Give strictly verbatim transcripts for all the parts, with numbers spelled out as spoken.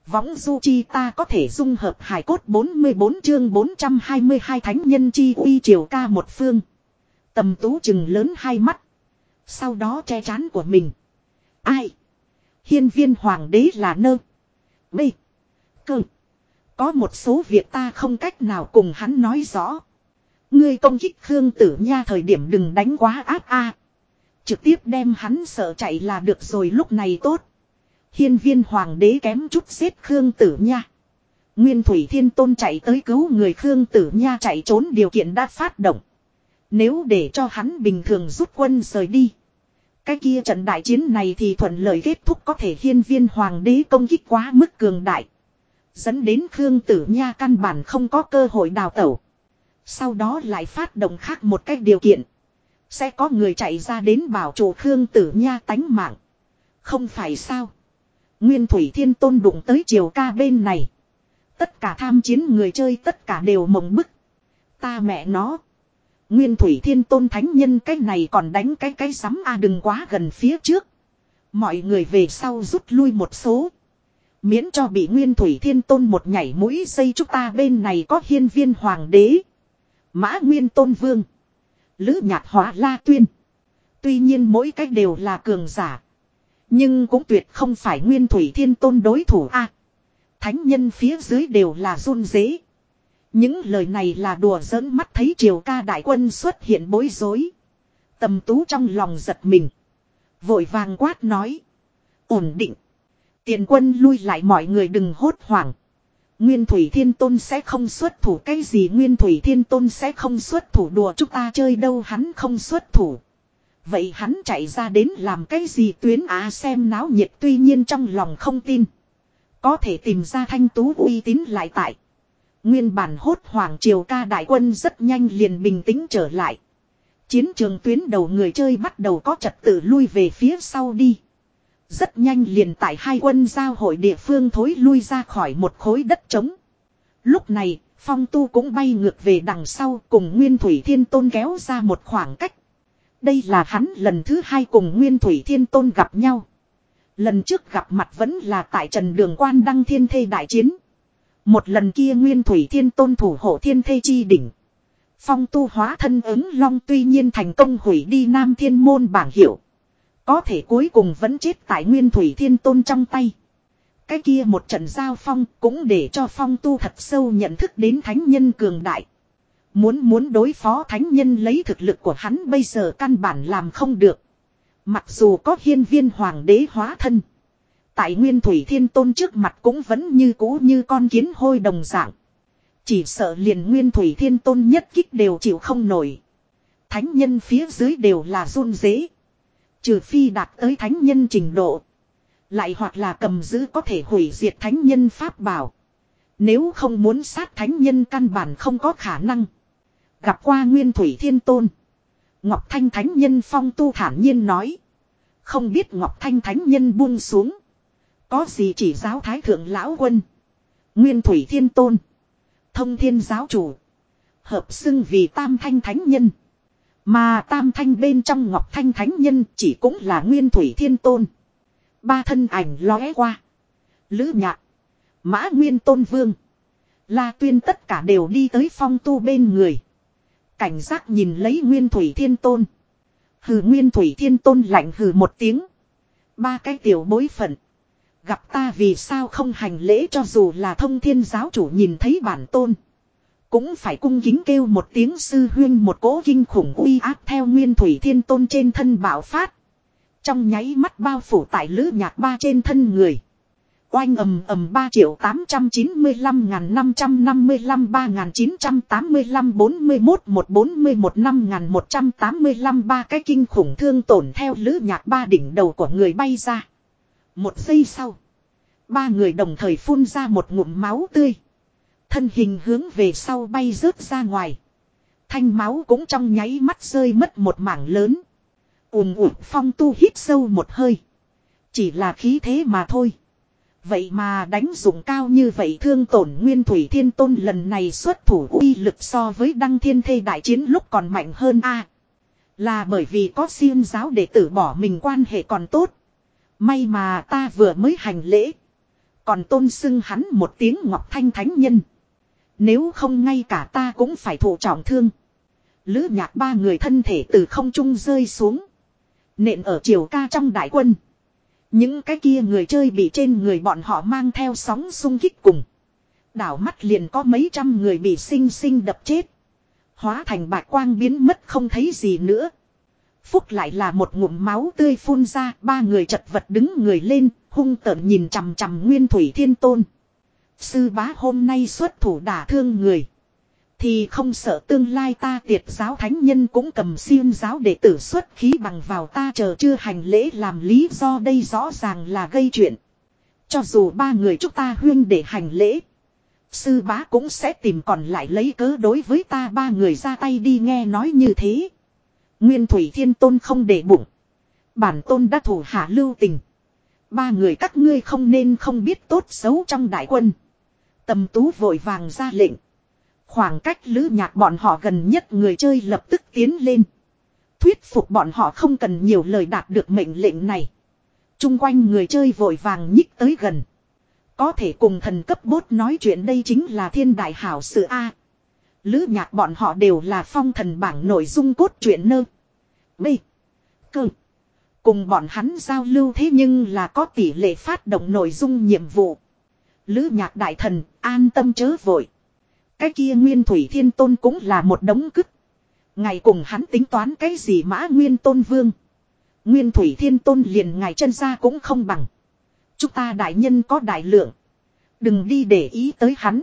Võng du chi ta có thể dung hợp hài cốt bốn mươi bốn chương bốn trăm hai mươi hai thánh nhân chi uy triều ca một phương. Tầm Tú chừng lớn hai mắt. Sau đó che trán của mình. Ai? Hiên viên hoàng đế là nơ. B. Cơ. Có một số việc ta không cách nào cùng hắn nói rõ. Ngươi công kích Khương Tử Nha thời điểm đừng đánh quá áp a. Trực tiếp đem hắn sợ chạy là được rồi lúc này tốt. Hiên viên hoàng đế kém chút giết Khương Tử Nha. Nguyên Thủy Thiên Tôn chạy tới cứu người Khương Tử Nha chạy trốn điều kiện đã phát động. Nếu để cho hắn bình thường rút quân rời đi. Cái kia trận đại chiến này thì thuận lợi kết thúc có thể hiên viên hoàng đế công kích quá mức cường đại. Dẫn đến Khương Tử Nha căn bản không có cơ hội đào tẩu. Sau đó lại phát động khác một cách điều kiện. Sẽ có người chạy ra đến bảo trụ Khương Tử Nha tánh mạng. Không phải sao. Nguyên Thủy Thiên Tôn đụng tới triều ca bên này. Tất cả tham chiến người chơi tất cả đều mộng bức. Ta mẹ nó. Nguyên Thủy Thiên Tôn thánh nhân cái này còn đánh cái cái sắm a đừng quá gần phía trước. Mọi người về sau rút lui một số. Miễn cho bị Nguyên Thủy Thiên Tôn một nhảy mũi dây chúng ta bên này có hiên viên hoàng đế. Mã Nguyên Tôn Vương. Lữ Nhạc Hóa La Tuyên. Tuy nhiên mỗi cách đều là cường giả. Nhưng cũng tuyệt không phải Nguyên Thủy Thiên Tôn đối thủ a. Thánh nhân phía dưới đều là run rế. Những lời này là đùa giỡn mắt thấy triều ca đại quân xuất hiện bối rối. Tầm Tú trong lòng giật mình. Vội vàng quát nói. Ổn định. Tiền quân lui lại mọi người đừng hốt hoảng. Nguyên Thủy Thiên Tôn sẽ không xuất thủ cái gì Nguyên Thủy Thiên Tôn sẽ không xuất thủ đùa chúng ta chơi đâu hắn không xuất thủ. Vậy hắn chạy ra đến làm cái gì tuyến á xem náo nhiệt tuy nhiên trong lòng không tin. Có thể tìm ra Thanh Tú uy tín lại tại. Nguyên bản hốt hoảng triều ca đại quân rất nhanh liền bình tĩnh trở lại. Chiến trường tuyến đầu người chơi bắt đầu có trật tự lui về phía sau đi. Rất nhanh liền tại hai quân giao hội địa phương thối lui ra khỏi một khối đất trống. Lúc này, Phong Tu cũng bay ngược về đằng sau cùng Nguyên Thủy Thiên Tôn kéo ra một khoảng cách. Đây là hắn lần thứ hai cùng Nguyên Thủy Thiên Tôn gặp nhau. Lần trước gặp mặt vẫn là tại Trần Đường Quan Đăng Thiên Thê đại chiến. Một lần kia Nguyên Thủy Thiên Tôn thủ hộ Thiên Thê chi đỉnh. Phong Tu hóa thân ứng long tuy nhiên thành công hủy đi Nam Thiên Môn bảng hiệu. Có thể cuối cùng vẫn chết tại Nguyên Thủy Thiên Tôn trong tay. Cái kia một trận giao phong cũng để cho Phong Tu thật sâu nhận thức đến thánh nhân cường đại. Muốn muốn đối phó thánh nhân lấy thực lực của hắn bây giờ căn bản làm không được. Mặc dù có hiên viên hoàng đế hóa thân. Tại Nguyên Thủy Thiên Tôn trước mặt cũng vẫn như cũ như con kiến hôi đồng dạng. Chỉ sợ liền Nguyên Thủy Thiên Tôn nhất kích đều chịu không nổi. Thánh nhân phía dưới đều là run rế. Trừ phi đạt tới thánh nhân trình độ. Lại hoặc là cầm giữ có thể hủy diệt thánh nhân pháp bảo. Nếu không muốn sát thánh nhân căn bản không có khả năng. Gặp qua Nguyên Thủy Thiên Tôn. Ngọc Thanh Thánh Nhân Phong Tu thản nhiên nói. Không biết Ngọc Thanh Thánh Nhân buông xuống. Có gì chỉ giáo Thái Thượng Lão Quân. Nguyên Thủy Thiên Tôn. Thông Thiên Giáo Chủ. Hợp xưng vì Tam Thanh Thánh Nhân. Mà Tam Thanh bên trong Ngọc Thanh Thánh Nhân chỉ cũng là Nguyên Thủy Thiên Tôn. Ba thân ảnh lóe qua. Lữ Nhạc. Mã Nguyên Tôn Vương. La Tuyên tất cả đều đi tới Phong Tu bên người. Cảnh giác nhìn lấy Nguyên Thủy Thiên Tôn. Hừ Nguyên Thủy Thiên Tôn lạnh hừ một tiếng. Ba cái tiểu bối phận. Gặp ta vì sao không hành lễ cho dù là Thông Thiên Giáo Chủ nhìn thấy bản tôn. Cũng phải cung kính kêu một tiếng sư huyên một cỗ kinh khủng uy áp theo Nguyên Thủy Thiên Tôn trên thân bạo phát. Trong nháy mắt bao phủ tại Lữ Nhạc ba trên thân người. Oanh ầm ầm ba triệu tám trăm chín mươi lăm ngàn năm trăm năm mươi lăm ba nghìn chín trăm tám mươi lăm bốn mươi mốt một bốn mươi mốt năm nghìn một trăm tám mươi lăm ba cái kinh khủng thương tổn theo Lữ Nhạc ba đỉnh đầu của người bay ra. Một giây sau. Ba người đồng thời phun ra một ngụm máu tươi. Thân hình hướng về sau bay rớt ra ngoài. Thanh máu cũng trong nháy mắt rơi mất một mảng lớn. Ùm ùm Phong Tu hít sâu một hơi. Chỉ là khí thế mà thôi. Vậy mà đánh dụng cao như vậy thương tổn Nguyên Thủy Thiên Tôn lần này xuất thủ uy lực so với Đăng Thiên Thê đại chiến lúc còn mạnh hơn a à, là bởi vì có xiêm giáo đệ tử bỏ mình quan hệ còn tốt. May mà ta vừa mới hành lễ. Còn tôn xưng hắn một tiếng Ngọc Thanh Thánh Nhân. Nếu không ngay cả ta cũng phải thụ trọng thương. Lữ Nhạc ba người thân thể từ không trung rơi xuống. Nện ở Triều Ca trong đại quân. Những cái kia người chơi bị trên người bọn họ mang theo sóng xung kích cùng. Đảo mắt liền có mấy trăm người bị sinh sinh đập chết. Hóa thành bạch quang biến mất không thấy gì nữa. Phúc lại là một ngụm máu tươi phun ra. Ba người chật vật đứng người lên. Hung tợn nhìn chằm chằm Nguyên Thủy Thiên Tôn. Sư bá hôm nay xuất thủ đả thương người. Thì không sợ tương lai ta tiệt giáo thánh nhân cũng cầm xiên giáo để tử xuất khí bằng vào ta chờ chưa hành lễ làm lý do đây rõ ràng là gây chuyện. Cho dù ba người chúng ta huyên để hành lễ. Sư bá cũng sẽ tìm còn lại lấy cớ đối với ta ba người ra tay đi nghe nói như thế. Nguyên Thủy Thiên Tôn không để bụng. Bản tôn đã thủ hạ lưu tình. Ba người các ngươi không nên không biết tốt xấu trong đại quân. Tầm Tú vội vàng ra lệnh. Khoảng cách Lữ Nhạc bọn họ gần nhất người chơi lập tức tiến lên. Thuyết phục bọn họ không cần nhiều lời đạt được mệnh lệnh này. Trung quanh người chơi vội vàng nhích tới gần. Có thể cùng thần cấp bốt nói chuyện đây chính là thiên đại hảo sự A. Lữ Nhạc bọn họ đều là phong thần bảng nội dung cốt truyện nơ. B. Cơ. Cùng bọn hắn giao lưu thế nhưng là có tỷ lệ phát động nội dung nhiệm vụ. Lữ Nhạc đại thần an tâm chớ vội. Cái kia Nguyên Thủy Thiên Tôn cũng là một đống cứt. Ngài cùng hắn tính toán cái gì mã Nguyên Tôn Vương. Nguyên Thủy Thiên Tôn liền ngài chân ra cũng không bằng. Chúng ta đại nhân có đại lượng. Đừng đi để ý tới hắn.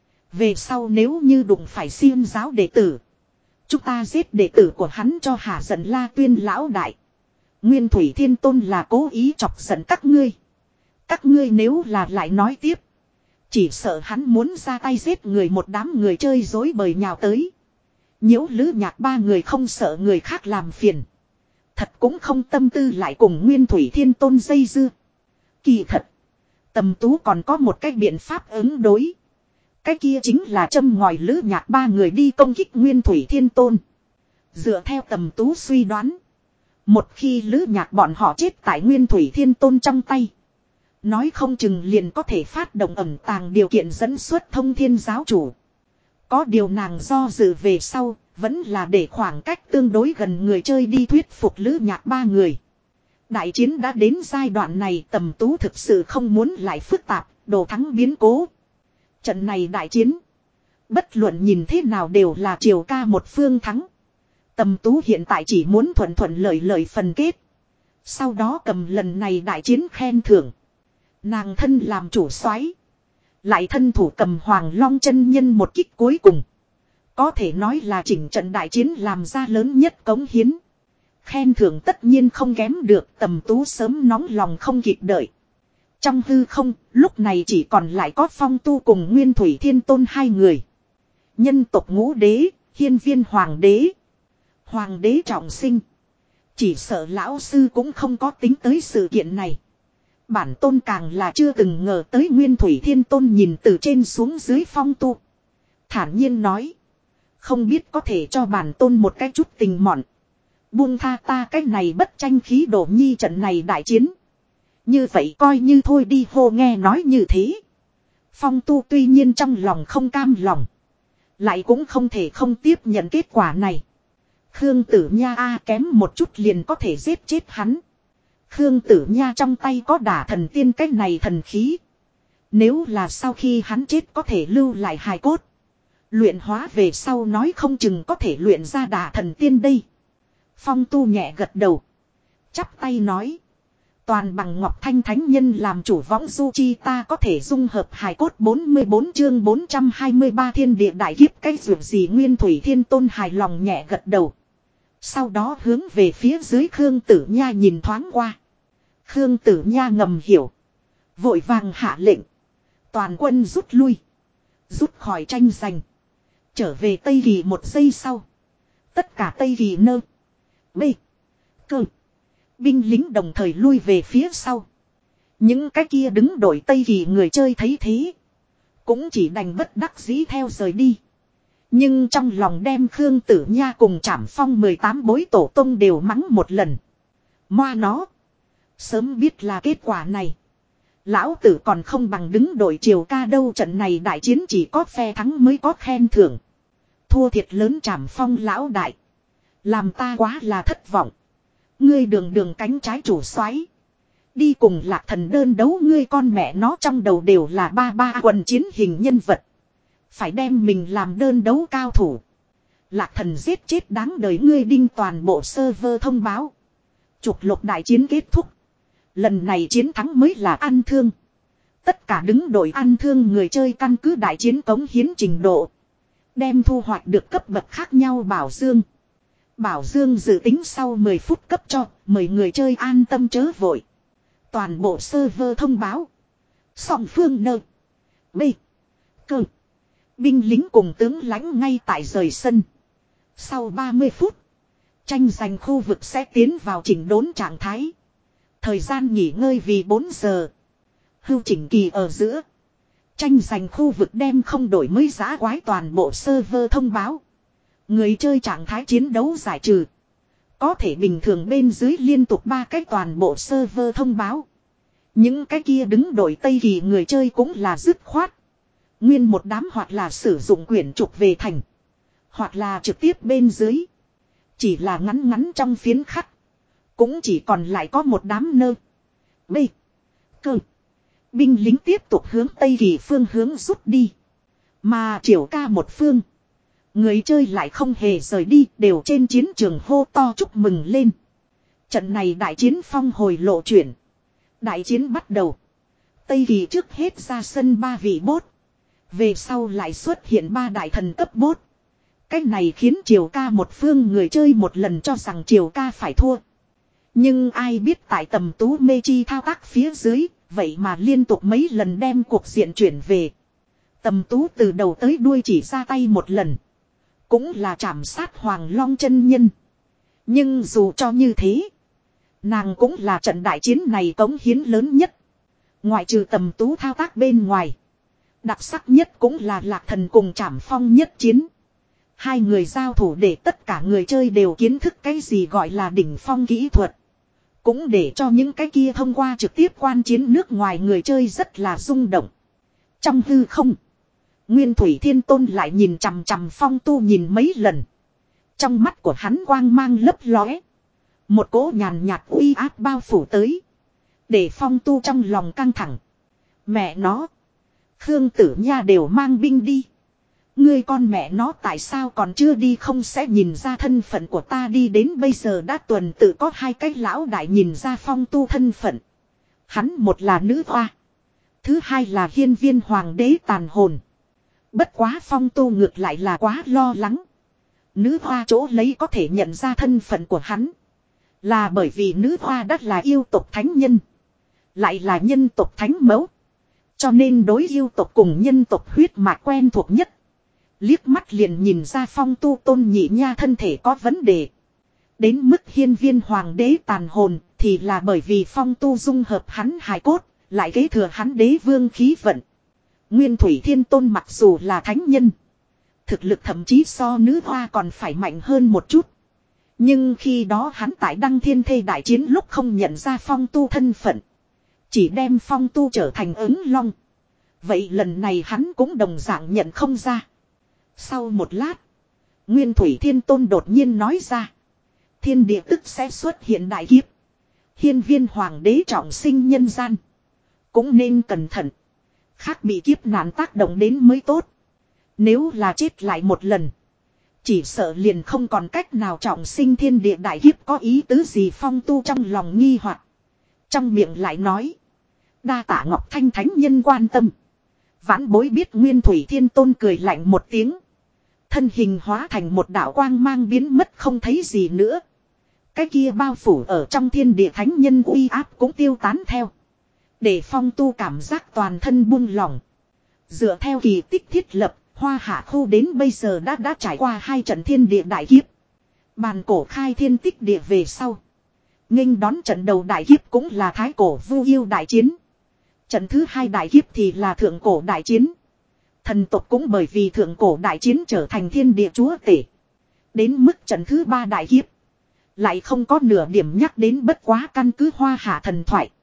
Về sau nếu như đụng phải xiêm giáo đệ tử. Chúng ta giết đệ tử của hắn cho hả giận La Tuyên lão đại. Nguyên Thủy Thiên Tôn là cố ý chọc giận các ngươi. Các ngươi nếu là lại nói tiếp. Chỉ sợ hắn muốn ra tay giết người một đám người chơi dối bời nhào tới. Nhiễu Lữ Nhạc ba người không sợ người khác làm phiền. Thật cũng không tâm tư lại cùng Nguyên Thủy Thiên Tôn dây dưa. Kỳ thật. Tầm Tú còn có một cái biện pháp ứng đối. Cái kia chính là châm ngòi Lữ Nhạc ba người đi công kích Nguyên Thủy Thiên Tôn. Dựa theo Tầm Tú suy đoán. Một khi Lữ Nhạc bọn họ chết tại Nguyên Thủy Thiên Tôn trong tay. Nói không chừng liền có thể phát động ẩn tàng điều kiện dẫn xuất Thông Thiên giáo chủ. Có điều nàng do dự về sau, vẫn là để khoảng cách tương đối gần người chơi đi thuyết phục Lữ Nhạc ba người. Đại chiến đã đến giai đoạn này Tầm Tú thực sự không muốn lại phức tạp, đồ thắng biến cố. Trận này đại chiến, bất luận nhìn thế nào đều là Triều Ca một phương thắng. Tầm Tú hiện tại chỉ muốn thuận thuận lợi lợi phần kết. Sau đó cầm lần này đại chiến khen thưởng. Nàng thân làm chủ soái, lại thân thủ cầm Hoàng Long chân nhân một kích cuối cùng. Có thể nói là chỉnh trận đại chiến làm ra lớn nhất cống hiến. Khen thưởng tất nhiên không kém được, Tầm Tú sớm nóng lòng không kịp đợi. Trong hư không, lúc này chỉ còn lại có Phong Tu cùng Nguyên Thủy Thiên Tôn hai người. Nhân tộc Ngũ Đế, Hiên Viên Hoàng Đế. Hoàng Đế trọng sinh. Chỉ sợ lão sư cũng không có tính tới sự kiện này. Bản tôn càng là chưa từng ngờ tới Nguyên Thủy Thiên Tôn nhìn từ trên xuống dưới Phong Tu. Thản nhiên nói. Không biết có thể cho bản tôn một cái chút tình mọn. Buông tha ta cái này bất tranh khí đổ nhi trận này đại chiến. Như vậy coi như thôi đi hô nghe nói như thế. Phong Tu tuy nhiên trong lòng không cam lòng. Lại cũng không thể không tiếp nhận kết quả này. Khương Tử Nha a kém một chút liền có thể giết chết hắn. Khương Tử Nha trong tay có đả thần tiên cái này thần khí. Nếu là sau khi hắn chết có thể lưu lại hài cốt. Luyện hóa về sau nói không chừng có thể luyện ra đả thần tiên đây. Phong Tu nhẹ gật đầu. Chắp tay nói. Toàn bằng Ngọc Thanh Thánh Nhân làm chủ võng du chi ta có thể dung hợp hài cốt bốn mươi bốn chương bốn trăm hai mươi ba thiên địa đại kiếp cái ruột gì Nguyên Thủy Thiên Tôn hài lòng nhẹ gật đầu. Sau đó hướng về phía dưới Khương Tử Nha nhìn thoáng qua. Khương Tử Nha ngầm hiểu. Vội vàng hạ lệnh. Toàn quân rút lui. Rút khỏi tranh giành. Trở về Tây Kỳ một giây sau. Tất cả Tây Kỳ nơ. B. Cơ. Binh lính đồng thời lui về phía sau. Những cái kia đứng đội Tây Kỳ người chơi thấy thế. Cũng chỉ đành bất đắc dĩ theo rời đi. Nhưng trong lòng đem Khương Tử Nha cùng Trảm Phong mười tám bối tổ tông đều mắng một lần. Moa nó. Sớm biết là kết quả này. Lão tử còn không bằng đứng đội Triều Ca đâu, trận này đại chiến chỉ có phe thắng mới có khen thưởng. Thua thiệt lớn Trảm Phong lão đại. Làm ta quá là thất vọng. Ngươi đường đường cánh trái chủ soái, đi cùng Lạc Thần đơn đấu, ngươi con mẹ nó trong đầu đều là ba ba quần chiến hình nhân vật. Phải đem mình làm đơn đấu cao thủ. Lạc Thần giết chết đáng đời ngươi, đinh toàn bộ server thông báo. Trục lục đại chiến kết thúc. Lần này chiến thắng mới là ăn thương. Tất cả đứng đội ăn thương người chơi căn cứ đại chiến cống hiến trình độ, đem thu hoạch được cấp bậc khác nhau bảo dương. Bảo dương dự tính sau mười phút cấp cho, mời người chơi an tâm chớ vội. Toàn bộ server thông báo. Song phương nơ. B. Cơ. Binh lính cùng tướng lãnh ngay tại rời sân. Sau ba mươi phút, tranh giành khu vực sẽ tiến vào chỉnh đốn trạng thái. Thời gian nghỉ ngơi vì bốn giờ. Hưu chỉnh kỳ ở giữa. Tranh giành khu vực đem không đổi mới giá quái toàn bộ server thông báo. Người chơi trạng thái chiến đấu giải trừ. Có thể bình thường bên dưới liên tục ba cái toàn bộ server thông báo. Những cái kia đứng đội Tây Kỳ người chơi cũng là dứt khoát. Nguyên một đám hoặc là sử dụng quyển trục về thành, hoặc là trực tiếp bên dưới. Chỉ là ngắn ngắn trong phiến khắc, cũng chỉ còn lại có một đám nơ. B. Cơ. Binh lính tiếp tục hướng Tây Kỳ phương hướng rút đi. Mà Triều Ca một phương, người chơi lại không hề rời đi, đều trên chiến trường hô to chúc mừng lên. Trận này đại chiến phong hồi lộ chuyển. Đại chiến bắt đầu. Tây Kỳ trước hết ra sân ba vị bốt. Về sau lại xuất hiện ba đại thần cấp bốt. Cách này khiến Triều Ca một phương người chơi một lần cho rằng Triều Ca phải thua. Nhưng ai biết tại Tầm Tú mê chi thao tác phía dưới, vậy mà liên tục mấy lần đem cuộc diện chuyển về. Tầm Tú từ đầu tới đuôi chỉ ra tay một lần, cũng là trảm sát Hoàng Long chân nhân. Nhưng dù cho như thế, nàng cũng là trận đại chiến này cống hiến lớn nhất. Ngoại trừ Tầm Tú thao tác bên ngoài, đặc sắc nhất cũng là Lạc Thần cùng Trảm Phong nhất chiến. Hai người giao thủ để tất cả người chơi đều kiến thức cái gì gọi là đỉnh phong kỹ thuật. Cũng để cho những cái kia thông qua trực tiếp quan chiến nước ngoài người chơi rất là rung động. Trong hư không, Nguyên Thủy Thiên Tôn lại nhìn chằm chằm Phong Tu nhìn mấy lần. Trong mắt của hắn quang mang lấp lóe. Một cỗ nhàn nhạt uy áp bao phủ tới, để Phong Tu trong lòng căng thẳng. Mẹ nó, Khương Tử Nha đều mang binh đi, ngươi con mẹ nó tại sao còn chưa đi, không sẽ nhìn ra thân phận của ta đi, đến bây giờ đã tuần tự có hai cái lão đại nhìn ra Phong Tu thân phận. Hắn một là nữ hoa, thứ hai là hiên viên hoàng đế tàn hồn. Bất quá Phong Tu ngược lại là quá lo lắng. Nữ hoa chỗ lấy có thể nhận ra thân phận của hắn, là bởi vì nữ hoa đất là yêu tộc thánh nhân, lại là nhân tộc thánh mẫu, cho nên đối yêu tộc cùng nhân tộc huyết mạch quen thuộc nhất. Liếc mắt liền nhìn ra Phong Tu Tôn nhị nha thân thể có vấn đề. Đến mức hiên viên hoàng đế tàn hồn thì là bởi vì Phong Tu dung hợp hắn hài cốt, lại kế thừa hắn đế vương khí vận. Nguyên Thủy Thiên Tôn mặc dù là thánh nhân, thực lực thậm chí so nữ hoa còn phải mạnh hơn một chút. Nhưng khi đó hắn tại Đăng Thiên Thê đại chiến lúc không nhận ra Phong Tu thân phận, chỉ đem Phong Tu trở thành ứng long. Vậy lần này hắn cũng đồng dạng nhận không ra. Sau một lát, Nguyên Thủy Thiên Tôn đột nhiên nói ra, thiên địa tức sẽ xuất hiện đại kiếp. Hiên viên hoàng đế trọng sinh nhân gian, cũng nên cẩn thận, khác bị kiếp nạn tác động đến mới tốt. Nếu là chết lại một lần, chỉ sợ liền không còn cách nào trọng sinh, thiên địa đại kiếp có ý tứ gì? Phong Tu trong lòng nghi hoặc, trong miệng lại nói, đa tạ Ngọc Thanh thánh nhân quan tâm. Vãn bối biết. Nguyên Thủy Thiên Tôn cười lạnh một tiếng, thân hình hóa thành một đạo quang mang biến mất không thấy gì nữa. Cái kia bao phủ ở trong thiên địa thánh nhân uy áp cũng tiêu tán theo, để Phong Tu cảm giác toàn thân buông lỏng. Dựa theo kỳ tích thiết lập, Hoa Hạ khu đến bây giờ đã đã trải qua hai trận thiên địa đại kiếp. Bàn cổ khai thiên tích địa về sau, nghênh đón trận đầu đại kiếp cũng là thái cổ vu yêu đại chiến. Trận thứ hai đại kiếp thì là thượng cổ đại chiến. Thần tộc cũng bởi vì thượng cổ đại chiến trở thành thiên địa chúa tể. Đến mức trận thứ ba đại kiếp, lại không có nửa điểm nhắc đến, bất quá căn cứ Hoa Hạ thần thoại,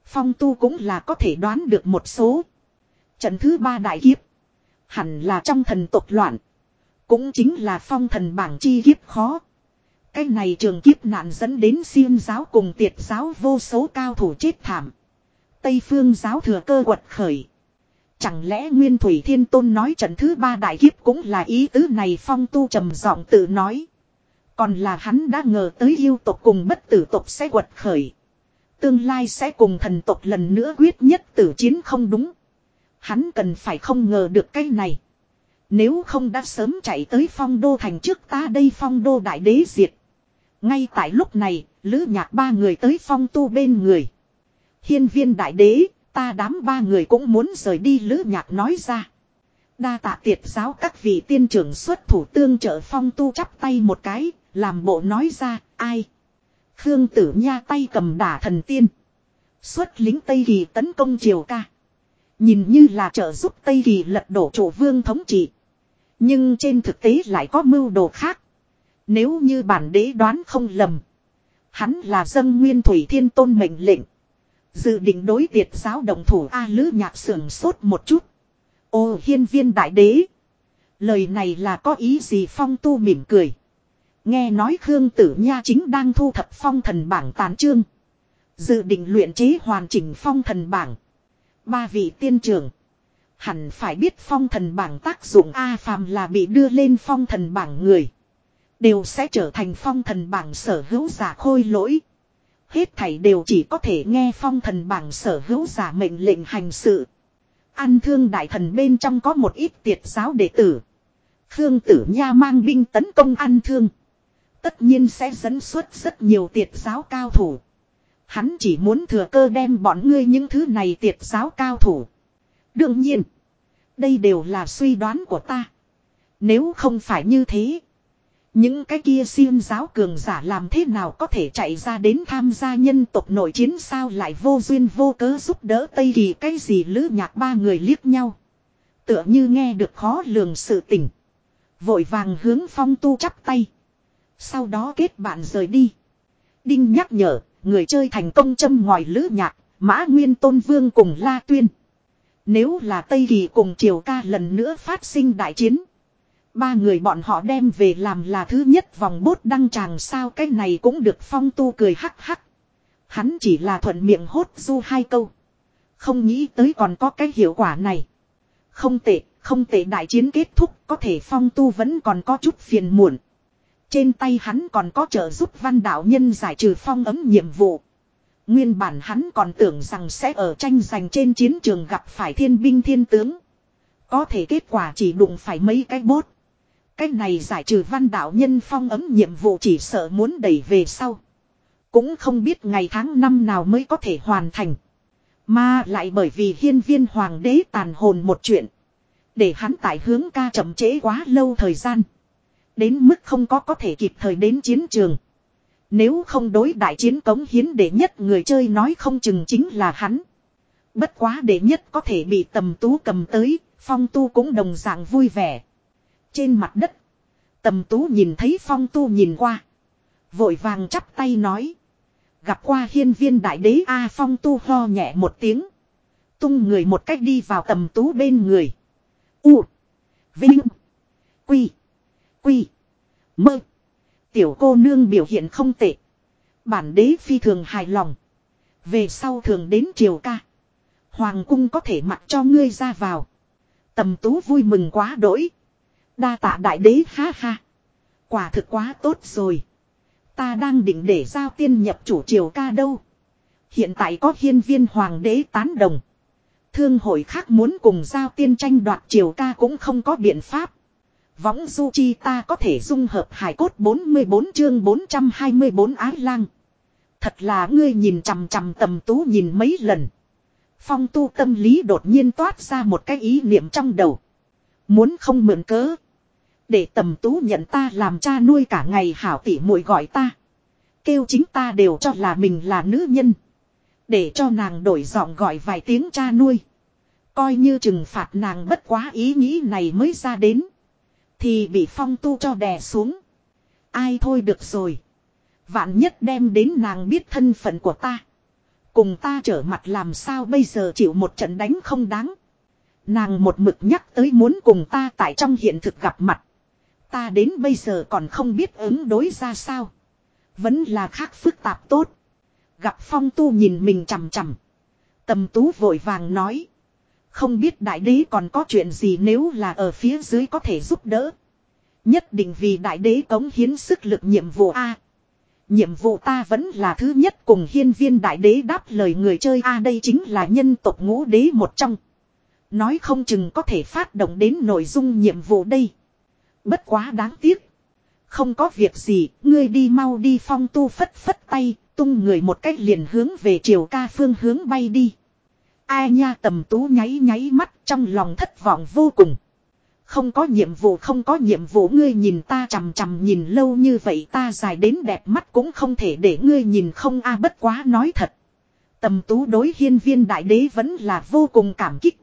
Phong tu cũng là có thể đoán được một số. Trận thứ ba đại kiếp. Hẳn là trong thần tộc loạn. Cũng chính là phong thần bảng chi kiếp khó. Cái này trường kiếp nạn dẫn đến xiêm giáo cùng tiệt giáo vô số cao thủ chết thảm. Tây phương giáo thừa cơ quật khởi. Chẳng lẽ Nguyên Thủy Thiên Tôn nói trận thứ ba đại kiếp cũng là ý tứ này, Phong tu trầm giọng tự nói. Còn là hắn đã ngờ tới yêu tộc cùng bất tử tộc sẽ quật khởi. Tương lai sẽ cùng thần tộc lần nữa quyết nhất tử chiến không đúng. Hắn cần phải không ngờ được cái này. Nếu không đã sớm chạy tới Phong Đô thành trước ta đây, Phong Đô đại đế diệt. Ngay tại lúc này, Lữ Nhạc ba người tới Phong tu bên người. Hiên viên đại đế, ta đám ba người cũng muốn rời đi, Lữ Nhạc nói ra. Đa tạ tiệt giáo các vị tiên trưởng xuất thủ tương trợ, Phong tu chắp tay một cái, làm bộ nói ra, ai? Khương Tử Nha tay cầm đả thần tiên. Xuất lính Tây Kỳ tấn công Triều Ca. Nhìn như là trợ giúp Tây Kỳ lật đổ chủ vương thống trị. Nhưng trên thực tế lại có mưu đồ khác. Nếu như bản đế đoán không lầm. Hắn là dâng Nguyên Thủy Thiên Tôn mệnh lệnh. Dự định đối tiệt giáo động thủ. A Lữ Nhạc sưởng sốt một chút. Ô hiên viên đại đế. Lời này là có ý gì? Phong tu mỉm cười. Nghe nói Khương Tử Nha chính đang thu thập phong thần bảng tàn chương. Dự định luyện chế hoàn chỉnh phong thần bảng. Ba vị tiên trưởng. Hẳn phải biết phong thần bảng tác dụng. A phàm là bị đưa lên phong thần bảng người. Đều sẽ trở thành phong thần bảng sở hữu giả khôi lỗi. Hết thảy đều chỉ có thể nghe phong thần bảng sở hữu giả mệnh lệnh hành sự. An Thương đại thần bên trong có một ít tiệt giáo đệ tử. Khương Tử Nha mang binh tấn công An Thương. Tất nhiên sẽ dẫn xuất rất nhiều tiệt giáo cao thủ. Hắn chỉ muốn thừa cơ đem bọn ngươi những thứ này tiệt giáo cao thủ. Đương nhiên. Đây đều là suy đoán của ta. Nếu không phải như thế. Những cái kia xiêm giáo cường giả làm thế nào có thể chạy ra đến tham gia nhân tộc nội chiến, sao lại vô duyên vô cớ giúp đỡ Tây Kỳ cái gì? Lữ Nhạc ba người liếc nhau. Tựa như nghe được khó lường sự tình. Vội vàng hướng Phong tu chắp tay. Sau đó kết bạn rời đi. Đinh nhắc nhở, người chơi thành công châm ngòi Lữ Nhạc, Mã Nguyên Tôn Vương cùng La Tuyên. Nếu là Tây Kỳ cùng Triều Ca lần nữa phát sinh đại chiến. Ba người bọn họ đem về làm là thứ nhất vòng bốt đăng tràng sao? Cái này cũng được. Phong tu cười hắc hắc. Hắn chỉ là thuận miệng hốt du hai câu. Không nghĩ tới còn có cái hiệu quả này. Không tệ, không tệ. Đại chiến kết thúc, có thể Phong tu vẫn còn có chút phiền muộn. Trên tay hắn còn có trợ giúp Văn đạo nhân giải trừ phong ấm nhiệm vụ. Nguyên bản hắn còn tưởng rằng sẽ ở tranh giành trên chiến trường gặp phải thiên binh thiên tướng. Có thể kết quả chỉ đụng phải mấy cái bốt. Cái này giải trừ Văn đạo nhân phong ấm nhiệm vụ chỉ sợ muốn đẩy về sau. Cũng không biết ngày tháng năm nào mới có thể hoàn thành. Mà lại bởi vì hiên viên hoàng đế tàn hồn một chuyện. Để hắn tại hướng ca chậm trễ quá lâu thời gian. Đến mức không có có thể kịp thời đến chiến trường. Nếu không đối đại chiến cống hiến đệ nhất người chơi nói không chừng chính là hắn. Bất quá đệ nhất có thể bị Tầm Tú cầm tới, Phong tu cũng đồng dạng vui vẻ. Trên mặt đất, Tầm Tú nhìn thấy Phong tu nhìn qua. Vội vàng chắp tay nói. Gặp qua hiên viên đại đế. A Phong tu ho nhẹ một tiếng. Tung người một cách đi vào Tầm Tú bên người. U. Vinh. Quy. Quy. Mơ. Tiểu cô nương biểu hiện không tệ. Bản đế phi thường hài lòng. Về sau thường đến Triều Ca. Hoàng cung có thể mặc cho ngươi ra vào. Tầm Tú vui mừng quá đỗi. Đa tạ đại đế, ha ha. Quả thực quá tốt rồi. Ta đang định để giao tiên nhập chủ Triều Ca đâu. Hiện tại có hiên viên hoàng đế tán đồng. Thương hội khác muốn cùng giao tiên tranh đoạt Triều Ca cũng không có biện pháp. Võng du chi ta có thể dung hợp hài cốt. Bốn mươi bốn chương bốn trăm hai mươi bốn Ái Lang. Thật là ngươi nhìn chằm chằm Tầm Tú nhìn mấy lần. Phong tu tâm lý đột nhiên toát ra một cái ý niệm trong đầu. Muốn không mượn cớ. Để Tầm Tú nhận ta làm cha nuôi cả ngày, hảo tỉ muội gọi ta. Kêu chính ta đều cho là mình là nữ nhân. Để cho nàng đổi giọng gọi vài tiếng cha nuôi. Coi như trừng phạt nàng, bất quá ý nghĩ này mới ra đến. Thì bị Phong tu cho đè xuống. Ai thôi được rồi. Vạn nhất đem đến nàng biết thân phận của ta. Cùng ta trở mặt làm sao bây giờ, chịu một trận đánh không đáng. Nàng một mực nhắc tới muốn cùng ta tại trong hiện thực gặp mặt. Ta đến bây giờ còn không biết ứng đối ra sao. Vẫn là khác phức tạp tốt. Gặp Phong Tu nhìn mình chằm chằm. Tầm Tú vội vàng nói. Không biết đại đế còn có chuyện gì, nếu là ở phía dưới có thể giúp đỡ. Nhất định vì đại đế cống hiến sức lực nhiệm vụ A. Nhiệm vụ ta vẫn là thứ nhất, cùng hiên viên đại đế đáp lời người chơi A, đây chính là nhân tộc ngũ đế một trong. Nói không chừng có thể phát động đến nội dung nhiệm vụ đây. Bất quá đáng tiếc. Không có việc gì, ngươi đi mau đi. Phong Tu phất phất tay, tung người một cách liền hướng về Triều Ca phương hướng bay đi. Ai nha, Tầm Tú nháy nháy mắt, trong lòng thất vọng vô cùng. Không có nhiệm vụ, không có nhiệm vụ, ngươi nhìn ta chằm chằm nhìn lâu như vậy, ta dài đến đẹp mắt cũng không thể để ngươi nhìn không a. Bất quá nói thật, Tầm Tú đối hiên viên đại đế vẫn là vô cùng cảm kích.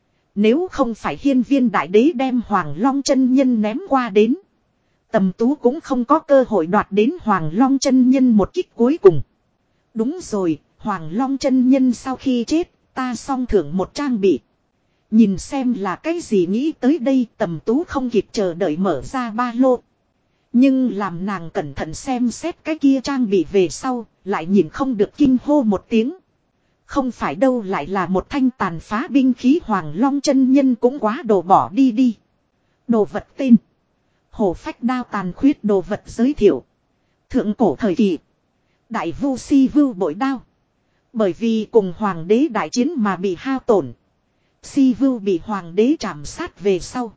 Nếu không phải hiên viên đại đế đem Hoàng Long chân nhân ném qua đến, Tầm Tú cũng không có cơ hội đoạt đến Hoàng Long chân nhân một kích cuối cùng. Đúng rồi, Hoàng Long chân nhân sau khi chết, ta song thưởng một trang bị. Nhìn xem là cái gì, nghĩ tới đây Tầm Tú không kịp chờ đợi mở ra ba lô. Nhưng làm nàng cẩn thận xem xét cái kia trang bị về sau, lại nhìn không được kinh hô một tiếng. Không phải đâu, lại là một thanh tàn phá binh khí. Hoàng Long chân nhân cũng quá đồ bỏ đi đi. Đồ vật tên: Hổ phách đao. Tàn khuyết đồ vật giới thiệu: thượng cổ thời kỳ, đại vu si vưu bội đao. Bởi vì cùng hoàng đế đại chiến mà bị hao tổn, si vưu bị hoàng đế trảm sát về sau,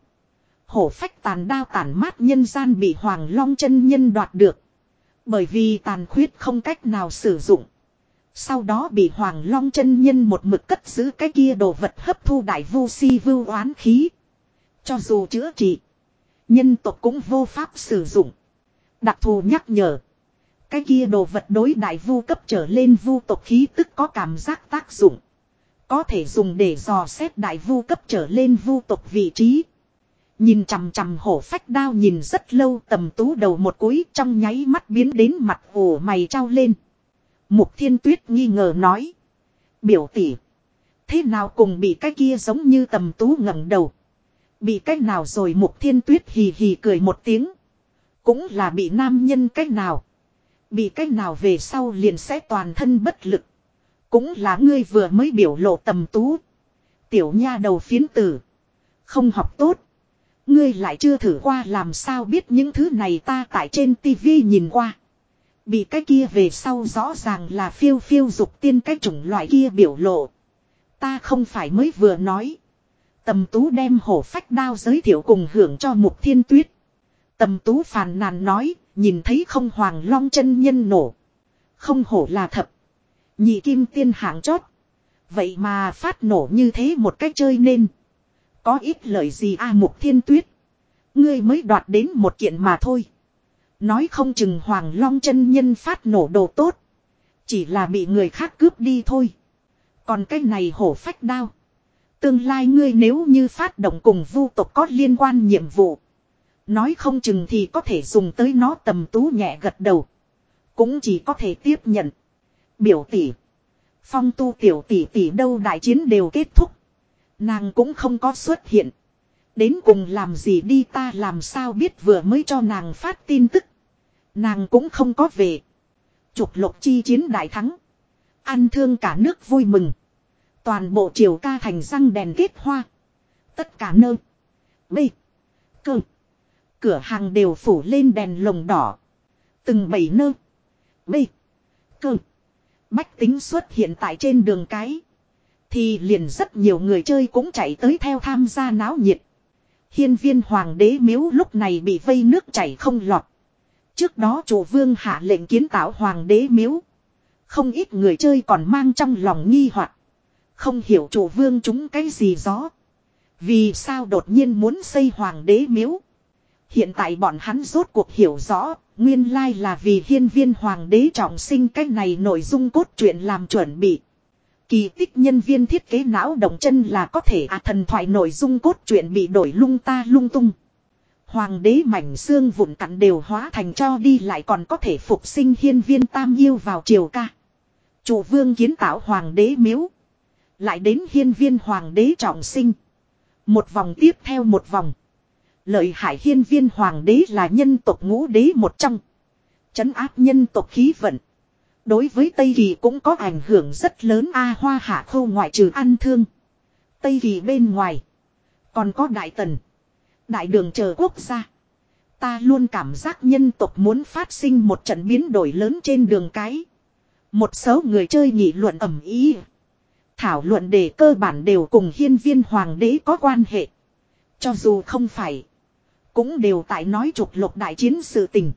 hổ phách tàn đao tản mát nhân gian bị Hoàng Long chân nhân đoạt được. Bởi vì tàn khuyết không cách nào sử dụng, sau đó bị Hoàng Long chân nhân một mực cất giữ cái kia đồ vật, hấp thu đại vu si vưu oán khí. Cho dù chữa trị, nhân tộc cũng vô pháp sử dụng. Đặc thù nhắc nhở: cái kia đồ vật đối đại vu cấp trở lên vu tộc khí tức có cảm giác tác dụng, có thể dùng để dò xét đại vu cấp trở lên vu tộc vị trí. Nhìn chằm chằm hổ phách đao nhìn rất lâu, Tầm Tú đầu một cúi, trong nháy mắt biến đến mặt ủ mày trao lên. Mục Thiên Tuyết nghi ngờ nói: biểu tỷ, thế nào cùng bị cái kia giống như? Tầm Tú ngẩng đầu: bị cái nào rồi? Mục Thiên Tuyết hì hì cười một tiếng: cũng là bị nam nhân cái nào. Bị cái nào về sau liền sẽ toàn thân bất lực. Cũng là ngươi vừa mới biểu lộ. Tầm Tú: tiểu nha đầu phiến tử, không học tốt. Ngươi lại chưa thử qua làm sao biết những thứ này? Ta tại trên tivi nhìn qua. Bị cái kia về sau rõ ràng là phiêu phiêu dục tiên cái chủng loại kia biểu lộ. Ta không phải mới vừa nói. Tầm Tú đem hổ phách đao giới thiệu cùng hưởng cho Mục Thiên Tuyết. Tầm Tú phàn nàn nói: nhìn thấy không, Hoàng Long chân nhân nổ. Không hổ là thập nhị kim tiên hạng chót. Vậy mà phát nổ như thế một cách chơi nên. Có ít lợi gì a? Mục Thiên Tuyết, ngươi mới đoạt đến một kiện mà thôi. Nói không chừng Hoàng Long chân nhân phát nổ đồ tốt, chỉ là bị người khác cướp đi thôi. Còn cái này hổ phách đao, tương lai ngươi nếu như phát động cùng vu tộc có liên quan nhiệm vụ, nói không chừng thì có thể dùng tới nó. Tầm Tú nhẹ gật đầu, cũng chỉ có thể tiếp nhận. Biểu tỷ, Phong Tu tiểu tỷ tỷ đâu? Đại chiến đều kết thúc, nàng cũng không có xuất hiện. Đến cùng làm gì đi? Ta làm sao biết, vừa mới cho nàng phát tin tức, nàng cũng không có về. Trục Lộc chi chiến đại thắng, ăn thương cả nước vui mừng. Toàn bộ Triều Ca thành răng đèn kết hoa. Tất cả nơi bê cơ cửa hàng đều phủ lên đèn lồng đỏ. Từng bảy nơ bê cơ bách tính xuất hiện tại trên đường cái, thì liền rất nhiều người chơi cũng chạy tới theo tham gia náo nhiệt. Hiên viên hoàng đế miếu lúc này bị vây nước chảy không lọt. Trước đó chủ vương hạ lệnh kiến tạo hoàng đế miếu, không ít người chơi còn mang trong lòng nghi hoặc, không hiểu chủ vương trúng cái gì gió, vì sao đột nhiên muốn xây hoàng đế miếu. Hiện tại bọn hắn rốt cuộc hiểu rõ, nguyên lai là vì hiên viên hoàng đế trọng sinh cái này nội dung cốt truyện làm chuẩn bị. Kỳ tích nhân viên thiết kế não động chân là có thể à, thần thoại nội dung cốt truyện bị đổi lung ta lung tung. Hoàng đế mảnh xương vụn cặn đều hóa thành cho đi, lại còn có thể phục sinh hiên viên tam yêu vào Triều Ca. Chủ vương kiến tạo hoàng đế miếu. Lại đến hiên viên hoàng đế trọng sinh. Một vòng tiếp theo một vòng. Lợi hại hiên viên hoàng đế là nhân tộc ngũ đế một trong. Trấn áp nhân tộc khí vận. Đối với Tây Kỳ cũng có ảnh hưởng rất lớn. A Hoa Hạ Khâu ngoại trừ ăn thương. Tây Kỳ bên ngoài. Còn có Đại Tần. Đại Đường chờ quốc gia. Ta luôn cảm giác nhân tộc muốn phát sinh một trận biến đổi lớn trên đường cái. Một số người chơi nghị luận ầm ĩ. Thảo luận đề cơ bản đều cùng hiên viên hoàng đế có quan hệ. Cho dù không phải. Cũng đều tại nói trục lục đại chiến sự tình.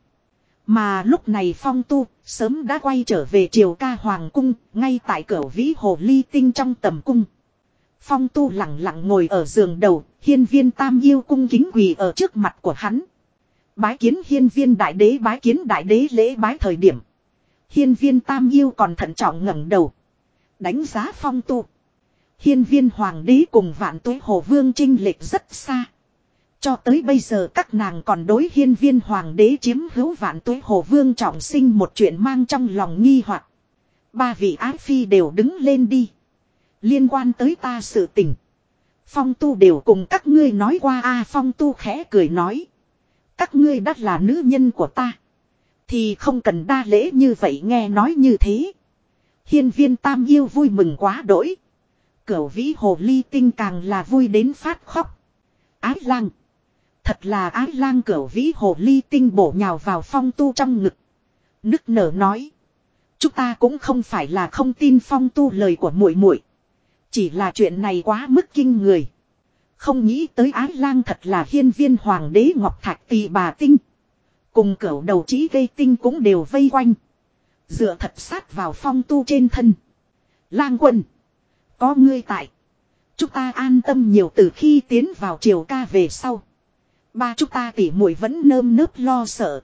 Mà lúc này Phong Tu sớm đã quay trở về Triều Ca Hoàng Cung. Ngay tại cửa Vĩ Hồ Ly Tinh trong tầm cung. Phong Tu lặng lặng ngồi ở giường đầu. Hiên viên Tam Yêu cung kính quỳ ở trước mặt của hắn. Bái kiến hiên viên đại đế, bái kiến đại đế lễ bái thời điểm. Hiên viên Tam Yêu còn thận trọng ngẩng đầu. Đánh giá Phong Tu. Hiên viên hoàng đế cùng Vạn Tuế Hồ Vương chênh lệch rất xa. Cho tới bây giờ các nàng còn đối hiên viên hoàng đế chiếm hữu Vạn Tuế Hồ Vương trọng sinh một chuyện mang trong lòng nghi hoặc. Ba vị ái phi đều đứng lên đi. Liên quan tới ta sự tình. Phong Tu đều cùng các ngươi nói qua. A Phong Tu khẽ cười nói. Các ngươi đã là nữ nhân của ta. Thì không cần đa lễ như vậy. Nghe nói như thế. Hiên viên Tam Yêu vui mừng quá đỗi. Cửu Vĩ Hồ Ly Tinh càng là vui đến phát khóc. Ái lang. Thật là ái lang. Cửu Vĩ Hồ Ly Tinh bổ nhào vào Phong Tu trong ngực. Nức nở nói. Chúng ta cũng không phải là không tin Phong Tu lời của muội muội. Chỉ là chuyện này quá mức kinh người. Không nghĩ tới ái lang thật là hiên viên hoàng đế Ngọc Thạch Tỳ Bà Tinh. Cùng cửu đầu chí gây tinh cũng đều vây quanh. Dựa thật sát vào Phong Tu trên thân. Lang quân. Có ngươi tại. Chúng ta an tâm nhiều. Từ khi tiến vào Triều Ca về sau. Ba chúng ta tỉ muội vẫn nơm nớp lo sợ.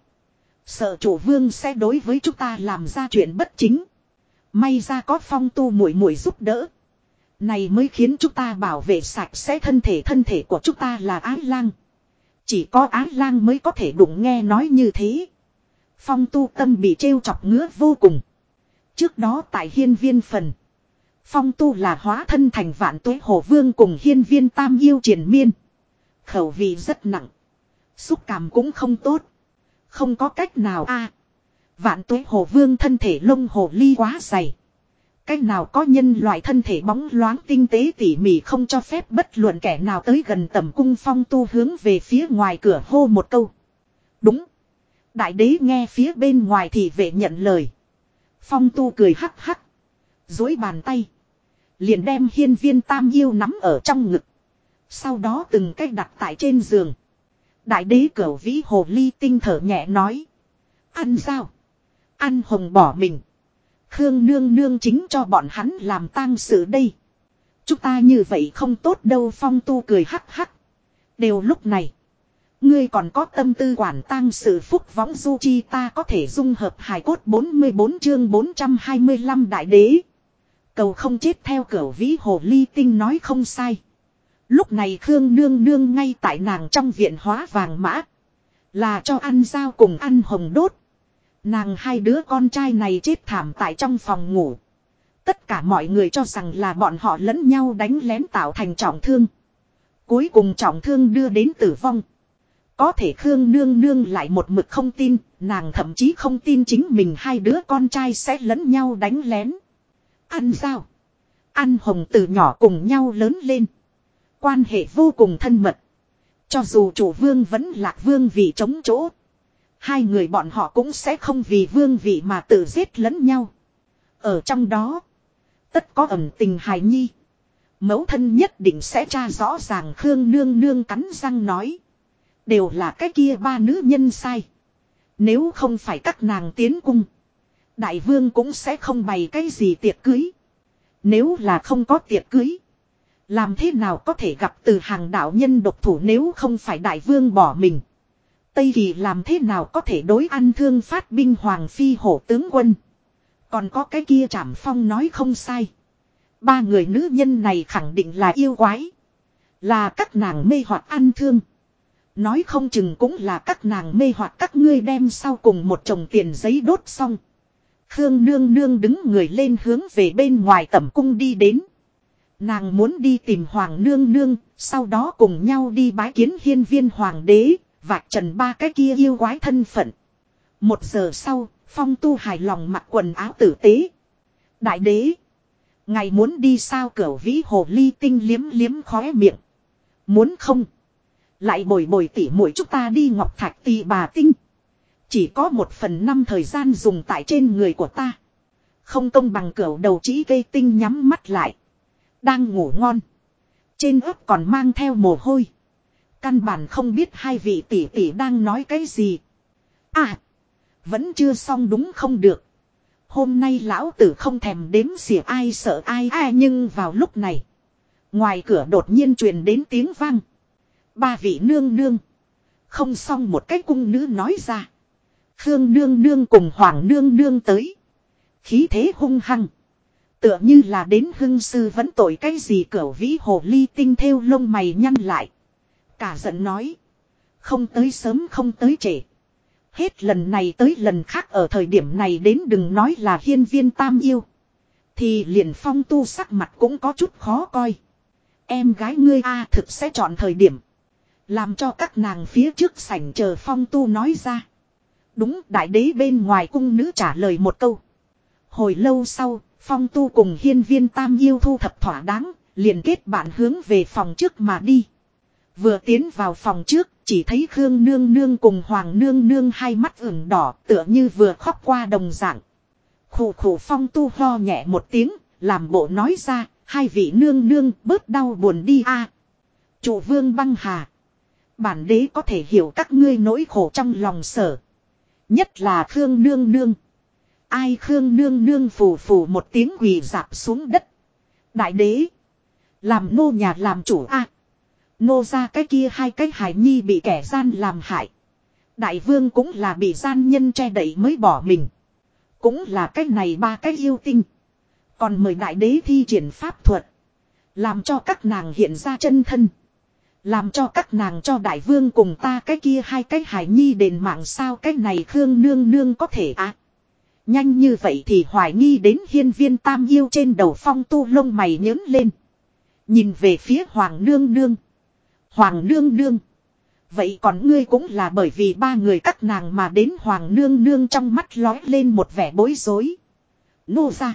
Sợ chủ vương sẽ đối với chúng ta làm ra chuyện bất chính. May ra có Phong Tu muội muội giúp đỡ. Này mới khiến chúng ta bảo vệ sạch sẽ thân thể. Thân thể của chúng ta là ái lang. Chỉ có ái lang mới có thể đụng. Nghe nói như thế. Phong Tu tâm bị trêu chọc ngứa vô cùng. Trước đó tại hiên viên phần. Phong Tu là hóa thân thành Vạn Tuế Hồ Vương cùng hiên viên Tam Yêu triền miên. Khẩu vị rất nặng. Xúc cảm cũng không tốt. Không có cách nào a. À, Vạn Tuế Hồ Vương thân thể lông hồ ly quá dày. Cách nào có nhân loại thân thể bóng loáng tinh tế tỉ mỉ không cho phép bất luận kẻ nào tới gần tầm cung. Phong Tu hướng về phía ngoài cửa hô một câu. Đúng. Đại đế nghe phía bên ngoài thì vệ nhận lời. Phong Tu cười hắc hắc. Dối bàn tay. Liền đem hiên viên Tam Yêu nắm ở trong ngực. Sau đó từng cách đặt tại trên giường. Đại đế Cửu Vĩ Hồ Ly Tinh thở nhẹ nói. Ăn sao? Ăn hồng bỏ mình. Khương nương nương chính cho bọn hắn làm tang sự đây. Chúng ta như vậy không tốt đâu. Phong Tu cười hắc hắc. Đều lúc này. Ngươi còn có tâm tư quản tang sự phúc võng du chi. Ta có thể dung hợp hài cốt. Bốn mươi bốn chương bốn trăm hai mươi lăm đại đế. Cầu không chết. Theo Cửu Vĩ Hồ Ly Tinh nói không sai. Lúc này Khương nương nương ngay tại nàng trong viện hóa vàng mã. Là cho ăn dao cùng ăn hồng đốt. Nàng hai đứa con trai này chết thảm tại trong phòng ngủ. Tất cả mọi người cho rằng là bọn họ lẫn nhau đánh lén tạo thành trọng thương. Cuối cùng trọng thương đưa đến tử vong. Có thể Khương nương nương lại một mực không tin. Nàng thậm chí không tin chính mình hai đứa con trai sẽ lẫn nhau đánh lén. Ăn dao. Ăn hồng từ nhỏ cùng nhau lớn lên. Quan hệ vô cùng thân mật. Cho dù chủ vương vẫn lạc vương vị chống chỗ. Hai người bọn họ cũng sẽ không vì vương vị mà tự giết lẫn nhau. Ở trong đó. Tất có ẩn tình hài nhi. Mẫu thân nhất định sẽ tra rõ ràng. Khương nương nương cắn răng nói. Đều là cái kia ba nữ nhân sai. Nếu không phải các nàng tiến cung. Đại vương cũng sẽ không bày cái gì tiệc cưới. Nếu là không có tiệc cưới. Làm thế nào có thể gặp từ hàng đạo nhân độc thủ nếu không phải đại vương bỏ mình. Tây Kỳ làm thế nào có thể đối ăn thương phát binh Hoàng Phi hổ tướng quân. Còn có cái kia Trảm Phong nói không sai. Ba người nữ nhân này khẳng định là yêu quái. Là các nàng mê hoặc ăn thương. Nói không chừng cũng là các nàng mê hoặc các ngươi đem sau cùng một chồng tiền giấy đốt xong. Khương nương nương đứng người lên hướng về bên ngoài tẩm cung đi đến. Nàng muốn đi tìm hoàng nương nương, sau đó cùng nhau đi bái kiến hiên viên hoàng đế, vạch trần ba cái kia yêu quái thân phận. Một giờ sau, Phong Tu hài lòng mặc quần áo tử tế. Đại đế, ngài muốn đi sao? Cửu vĩ hồ ly tinh liếm liếm khóe miệng. Muốn không? Lại bồi bồi tỉ muội chúng ta đi ngọc thạch tỳ bà tinh. Chỉ có một phần năm thời gian dùng tại trên người của ta. Không công bằng. Cửu đầu chỉ cây tinh nhắm mắt lại. Đang ngủ ngon. Trên ớt còn mang theo mồ hôi. Căn bản không biết hai vị tỷ tỷ đang nói cái gì. À, vẫn chưa xong đúng không được. Hôm nay lão tử không thèm đếm xỉa ai sợ ai ai. Nhưng vào lúc này, ngoài cửa đột nhiên truyền đến tiếng vang. Ba vị nương nương. Không xong, một cái cung nữ nói ra. Khương nương nương cùng hoàng nương nương tới. Khí thế hung hăng. Tựa như là đến hưng sư vẫn tội cái gì. Cửu vĩ hồ ly tinh thêu lông mày nhăn lại. Cả giận nói. Không tới sớm không tới trễ. Hết lần này tới lần khác ở thời điểm này đến, đừng nói là hiên viên tam yêu. Thì liền Phong Tu sắc mặt cũng có chút khó coi. Em gái ngươi a thực sẽ chọn thời điểm. Làm cho các nàng phía trước sảnh chờ. Phong Tu nói ra. Đúng, đại đế. Bên ngoài cung nữ trả lời một câu. Hồi lâu sau, Phong Tu cùng hiên viên tam yêu thu thập thỏa đáng, liền kết bạn hướng về phòng trước mà đi. Vừa tiến vào phòng trước, chỉ thấy Khương nương nương cùng Hoàng nương nương hai mắt ửng đỏ, tựa như vừa khóc qua đồng dạng. Khủ khủ. Phong Tu ho nhẹ một tiếng, làm bộ nói ra, hai vị nương nương bớt đau buồn đi a. À, chủ vương băng hà. Bản đế có thể hiểu các ngươi nỗi khổ trong lòng sở. Nhất là Khương nương nương. Ai? Khương nương nương phù phù một tiếng quỳ dạp xuống đất. Đại đế, làm nô nhà làm chủ a. À, nô ra cái kia hai cái hài nhi bị kẻ gian làm hại. Đại vương cũng là bị gian nhân che đậy mới bỏ mình. Cũng là cái này ba cái yêu tinh. Còn mời đại đế thi triển pháp thuật. Làm cho các nàng hiện ra chân thân. Làm cho các nàng cho đại vương cùng ta cái kia hai cái hài nhi đền mạng sao? Cái này Khương nương nương có thể à? Nhanh như vậy thì hoài nghi đến hiên viên tam yêu trên đầu. Phong Tu lông mày nhớn lên. Nhìn về phía Hoàng nương nương. Hoàng nương nương. Vậy còn ngươi cũng là bởi vì ba người các nàng mà đến? Hoàng nương nương trong mắt lói lên một vẻ bối rối. Nô ra.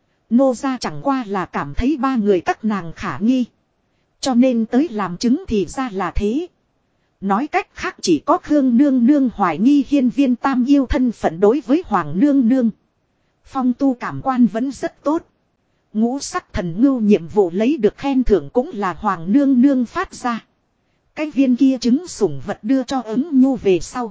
Nô ra chẳng qua là cảm thấy ba người các nàng khả nghi. Cho nên tới làm chứng thì ra là thế. Nói cách khác chỉ có Khương nương nương hoài nghi hiên viên tam yêu thân phận. Đối với Hoàng nương nương, Phong Tu cảm quan vẫn rất tốt. Ngũ sắc thần ngưu nhiệm vụ lấy được khen thưởng cũng là Hoàng nương nương phát ra. Cái viên kia trứng sủng vật đưa cho ứng nhu về sau,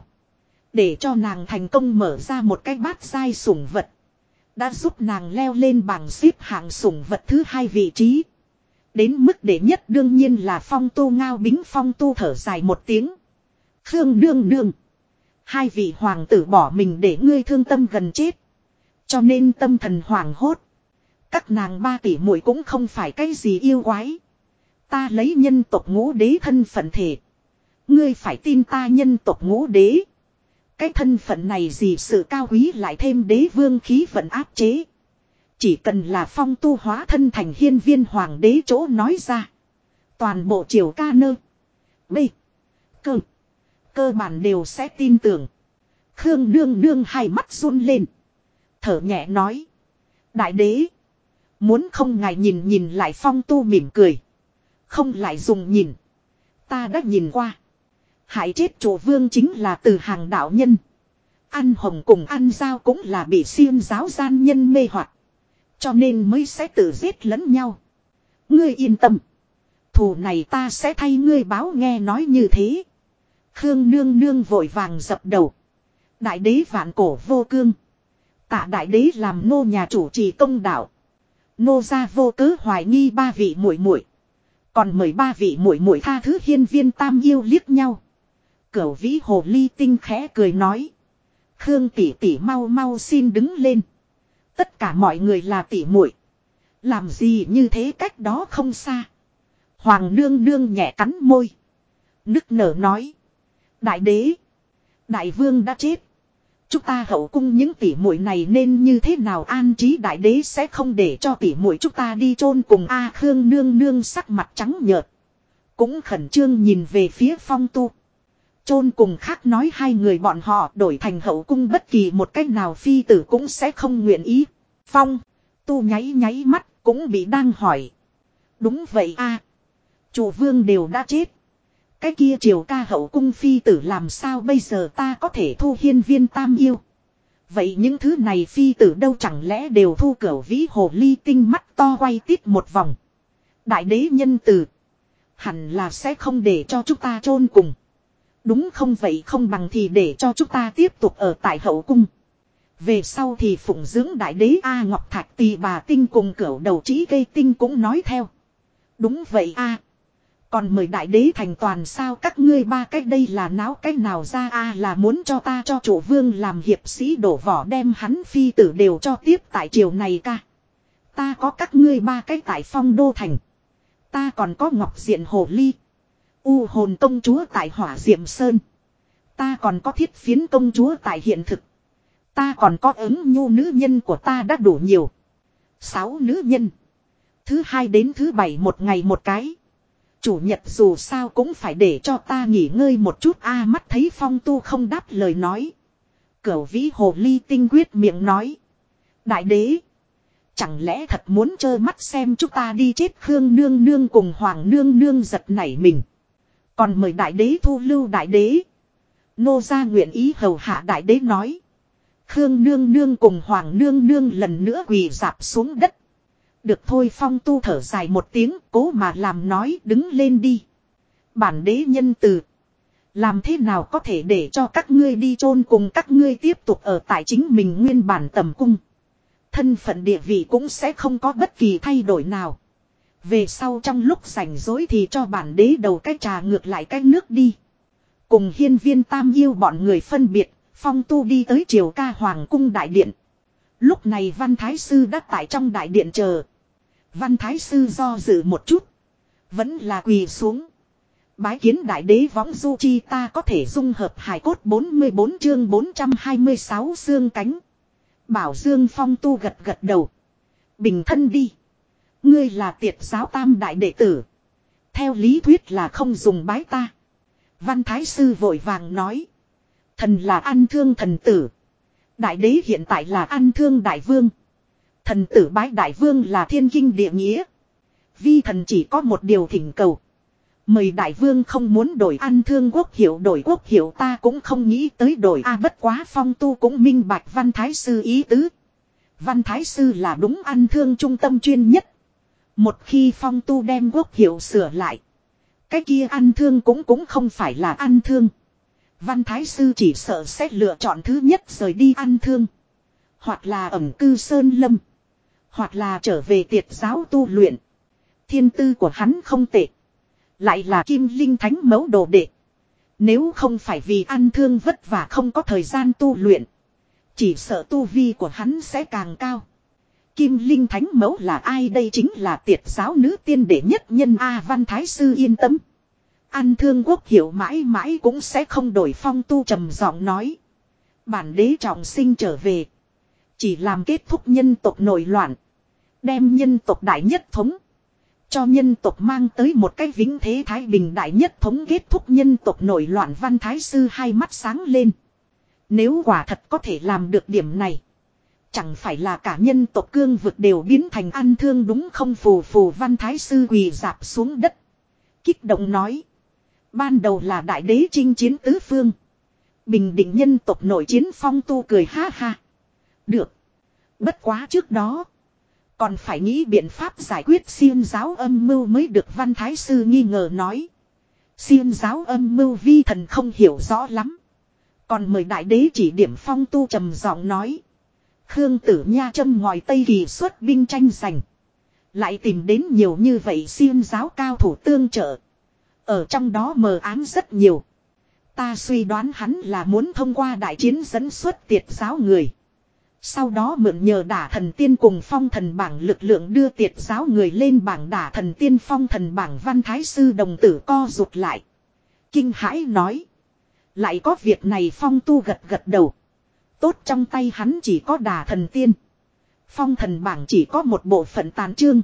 để cho nàng thành công mở ra một cái bát giai sủng vật. Đã giúp nàng leo lên bảng xếp hạng sủng vật thứ hai vị trí. Đến mức đệ nhất đương nhiên là Phong Tu ngao bính. Phong Tu thở dài một tiếng. Khương nương nương, hai vị hoàng tử bỏ mình để ngươi thương tâm gần chết, cho nên tâm thần hoảng hốt. Các nàng ba tỷ muội cũng không phải cái gì yêu quái. Ta lấy nhân tộc ngũ đế thân phận thể. Ngươi phải tin ta nhân tộc ngũ đế. Cái thân phận này gì sự cao quý lại thêm đế vương khí vận áp chế. Chỉ cần là Phong Tu hóa thân thành hiên viên hoàng đế chỗ nói ra, toàn bộ triều ca nơ b cơ cơ bản đều sẽ tin tưởng. Khương nương nương hai mắt run lên, thở nhẹ nói. Đại đế, muốn không ngài nhìn nhìn lại. Phong Tu mỉm cười. Không lại dùng nhìn. Ta đã nhìn qua. Hại chết chủ vương chính là Từ Hàng đạo nhân. Ăn hồng cùng ăn dao cũng là bị xiêm giáo gian nhân mê hoặc, cho nên mới sẽ tự giết lẫn nhau. Ngươi yên tâm, thù này ta sẽ thay ngươi báo. Nghe nói như thế, Khương nương nương vội vàng dập đầu. Đại đế vạn cổ vô cương. Tạ đại đế làm nô nhà chủ trì công đạo. Nô gia vô cớ hoài nghi ba vị muội muội, còn mời ba vị muội muội tha thứ. Hiên viên tam yêu liếc nhau. Cửu vĩ hồ ly tinh khẽ cười nói. Khương tỷ tỷ mau mau xin đứng lên. Tất cả mọi người là tỷ muội, làm gì như thế cách đó không xa. Hoàng nương nương nhẹ cắn môi, nức nở nói. Đại đế, đại vương đã chết. chúng ta hậu cung những tỷ muội này nên như thế nào an trí, đại đế sẽ không để cho tỷ muội chúng ta đi chôn cùng a. Khương nương nương sắc mặt trắng nhợt, cũng khẩn trương nhìn về phía Phong Tu. Chôn cùng khác nói hai người bọn họ đổi thành hậu cung bất kỳ một cách nào phi tử cũng sẽ không nguyện ý. Phong Tu nháy nháy mắt cũng bị đang hỏi. Đúng vậy a, chủ vương đều đã chết. Cái kia triều ca hậu cung phi tử làm sao bây giờ ta có thể thu hiên viên tam yêu. Vậy những thứ này phi tử đâu, chẳng lẽ đều thu cửu vĩ hồ ly tinh mắt to quay tít một vòng. Đại đế nhân từ, hẳn là sẽ không để cho chúng ta chôn cùng. Đúng không, vậy không bằng thì để cho chúng ta tiếp tục ở tại hậu cung. Về sau thì phụng dưỡng đại đế A. Ngọc Thạch Tỳ Bà Tinh cùng cửu đầu trĩ cây tinh cũng nói theo. Đúng vậy a, còn mời đại đế thành toàn sao các ngươi ba cách đây là náo cách nào ra a, là muốn cho ta cho chủ vương làm hiệp sĩ đổ vỏ đem hắn phi tử đều cho tiếp tại triều này ca. Ta có các ngươi ba cách tại Phong Đô Thành. Ta còn có Ngọc Diện Hồ Ly, U Hồn công chúa tại Hỏa Diệm Sơn. Ta còn có Thiết Phiến công chúa tại hiện thực. Ta còn có ứng nhu nữ nhân của ta đã đủ nhiều. Sáu nữ nhân. Thứ hai đến thứ bảy một ngày một cái. Chủ nhật dù sao cũng phải để cho ta nghỉ ngơi một chút a. Mắt thấy Phong Tu không đáp lời nói, Cửu vĩ hồ ly tinh quyết miệng nói. Đại đế, chẳng lẽ thật muốn trơ mắt xem chúng ta đi chết? Khương nương nương cùng Hoàng nương nương giật nảy mình. Còn mời đại đế thu lưu đại đế. Nô gia nguyện ý hầu hạ đại đế nói. Khương nương nương cùng Hoàng nương nương lần nữa quỳ rạp xuống đất. Được thôi, Phong Tu thở dài một tiếng, cố mà làm nói, đứng lên đi. Bản đế nhân từ, làm thế nào có thể để cho các ngươi đi chôn cùng các ngươi tiếp tục ở tại chính mình nguyên bản tầm cung. Thân phận địa vị cũng sẽ không có bất kỳ thay đổi nào. Về sau trong lúc rảnh rỗi thì cho bản đế đầu cái trà ngược lại cái nước đi. Cùng hiên viên tam yêu bọn người phân biệt, Phong Tu đi tới triều ca hoàng cung đại điện. Lúc này Văn Thái Sư đã tại trong đại điện chờ. Văn Thái Sư do dự một chút, vẫn là quỳ xuống. Bái kiến đại đế võng du chi, ta có thể dung hợp hài cốt. Bốn mươi bốn chương bốn trăm hai mươi sáu xương cánh. Bảo Dương Phong Tu gật gật đầu. Bình thân đi. Ngươi là Tiệt giáo tam đại đệ tử, theo lý thuyết là không dùng bái ta. Văn Thái Sư vội vàng nói. Thần là An Thương thần tử. Đại đế hiện tại là An Thương đại vương. Thần tử bái đại vương là thiên kinh địa nghĩa. Vi thần chỉ có một điều thỉnh cầu. Mời đại vương không muốn đổi An Thương quốc hiệu, đổi quốc hiệu ta cũng không nghĩ tới đổi a. Bất quá Phong Tu cũng minh bạch Văn Thái Sư ý tứ. Văn Thái Sư là đúng An Thương trung tâm chuyên nhất. Một khi Phong Tu đem quốc hiệu sửa lại, cái kia An Thương cũng cũng không phải là An Thương. Văn Thái Sư chỉ sợ sẽ lựa chọn thứ nhất rời đi An Thương, hoặc là ẩn cư Sơn Lâm, hoặc là trở về Tiệt giáo tu luyện. Thiên tư của hắn không tệ, lại là Kim Linh Thánh mẫu đồ đệ. Nếu không phải vì An Thương vất vả không có thời gian tu luyện, chỉ sợ tu vi của hắn sẽ càng cao. Kim Linh Thánh mẫu là ai? Đây chính là Tiệt giáo nữ tiên đệ nhất nhân a. Văn Thái Sư yên tâm. An Thương quốc hiệu mãi mãi cũng sẽ không đổi. Phong Tu trầm giọng nói. Bản đế trọng sinh trở về, chỉ làm kết thúc nhân tộc nổi loạn, đem nhân tộc đại nhất thống, cho nhân tộc mang tới một cái vĩnh thế thái bình. Đại nhất thống kết thúc nhân tộc nổi loạn. Văn Thái Sư hai mắt sáng lên. Nếu quả thật có thể làm được điểm này, chẳng phải là cả nhân tộc cương vực đều biến thành An Thương đúng không? Phù phù. Văn Thái Sư quỳ rạp xuống đất, kích động nói. Ban đầu là đại đế chinh chiến tứ phương, bình định nhân tộc nội chiến. Phong Tu cười ha ha. Được. Bất quá trước đó còn phải nghĩ biện pháp giải quyết Xiêm giáo âm mưu mới được. Văn Thái Sư nghi ngờ nói. Xiêm giáo âm mưu vi thần không hiểu rõ lắm, còn mời đại đế chỉ điểm. Phong Tu trầm giọng nói. Khương Tử Nha châm ngòi Tây Kỳ xuất binh tranh giành, lại tìm đến nhiều như vậy Xiêm giáo cao thủ tương trợ, ở trong đó mờ ám rất nhiều. Ta suy đoán hắn là muốn thông qua đại chiến dẫn xuất Tiệt giáo người, sau đó mượn nhờ Đả Thần Tiên cùng Phong Thần bảng lực lượng đưa Tiệt giáo người lên bảng Đả Thần Tiên Phong Thần bảng. Văn Thái Sư đồng tử co rụt lại, kinh hãi nói. Lại có việc này? Phong Tu gật gật đầu. Tốt trong tay hắn chỉ có đà thần tiên. Phong thần bảng chỉ có một bộ phận tàn chương.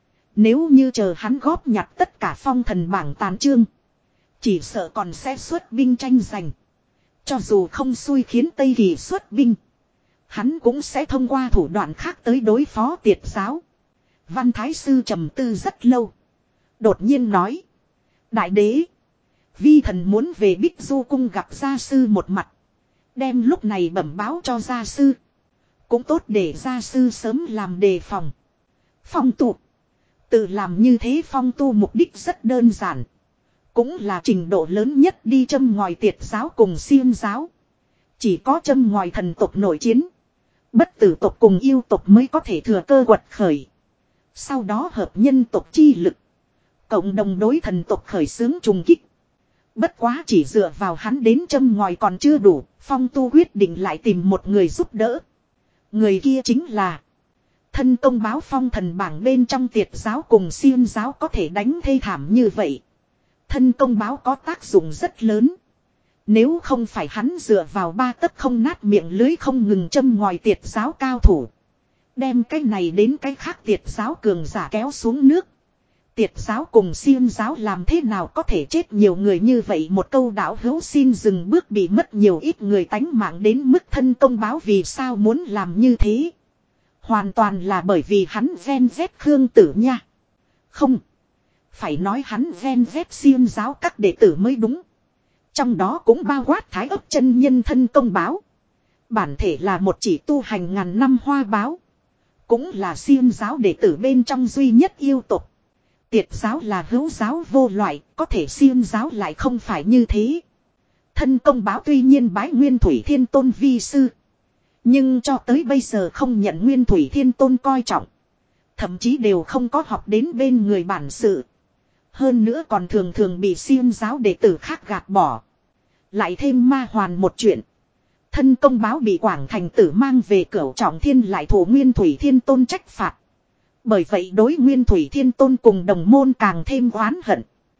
Nếu như chờ hắn góp nhặt tất cả phong thần bảng tàn chương. Chỉ sợ còn sẽ xuất binh tranh giành. Cho dù không xui khiến Tây Kỳ xuất binh. Hắn cũng sẽ thông qua thủ đoạn khác tới đối phó Tiệt giáo. Văn Thái Sư trầm tư rất lâu. Đột nhiên nói. Đại đế. Vi thần muốn về Bích Du Cung gặp gia sư một mặt. Đem lúc này bẩm báo cho gia sư. Cũng tốt để gia sư sớm làm đề phòng. Phong tu. Tự làm như thế phong tu mục đích rất đơn giản. Cũng là trình độ lớn nhất đi châm ngòi Tiệt giáo cùng Xiêm giáo. Chỉ có châm ngòi thần tộc nội chiến. Bất tử tộc cùng yêu tộc mới có thể thừa cơ quật khởi. Sau đó hợp nhân tộc chi lực. Cộng đồng đối thần tộc khởi xướng trùng kích. Bất quá chỉ dựa vào hắn đến châm ngòi còn chưa đủ. Phong tu quyết định lại tìm một người giúp đỡ. Người kia chính là thân công báo phong thần bảng bên trong Tiệt giáo cùng Xiêm giáo có thể đánh thê thảm như vậy. Thân công báo có tác dụng rất lớn. Nếu không phải hắn dựa vào ba tấc không nát miệng lưới không ngừng châm ngòi Tiệt giáo cao thủ. Đem cái này đến cái khác Tiệt giáo cường giả kéo xuống nước. Tiệt giáo cùng Xiêm giáo làm thế nào có thể chết nhiều người như vậy, một câu đạo hữu xin dừng bước bị mất nhiều ít người tánh mạng đến mức thân công báo vì sao muốn làm như thế. Hoàn toàn là bởi vì hắn ven vét Khương Tử nha. Không. Phải nói hắn ven vét Xiêm giáo các đệ tử mới đúng. Trong đó cũng bao quát Thái Ấp chân nhân thân công báo. Bản thể là một chỉ tu hành ngàn năm hoa báo. Cũng là Xiêm giáo đệ tử bên trong duy nhất yêu tục. Tiệt giáo là hữu giáo vô loại, có thể Xiêm giáo lại không phải như thế. Thân công báo tuy nhiên bái Nguyên Thủy Thiên Tôn vi sư. Nhưng cho tới bây giờ không nhận Nguyên Thủy Thiên Tôn coi trọng. Thậm chí đều không có học đến bên người bản sự. Hơn nữa còn thường thường bị Xiêm giáo đệ tử khác gạt bỏ. Lại thêm ma hoàn một chuyện. Thân công báo bị Quảng Thành Tử mang về Cửu Trọng Thiên lại thủ Nguyên Thủy Thiên Tôn trách phạt. Bởi vậy đối Nguyên Thủy Thiên Tôn cùng đồng môn càng thêm oán hận.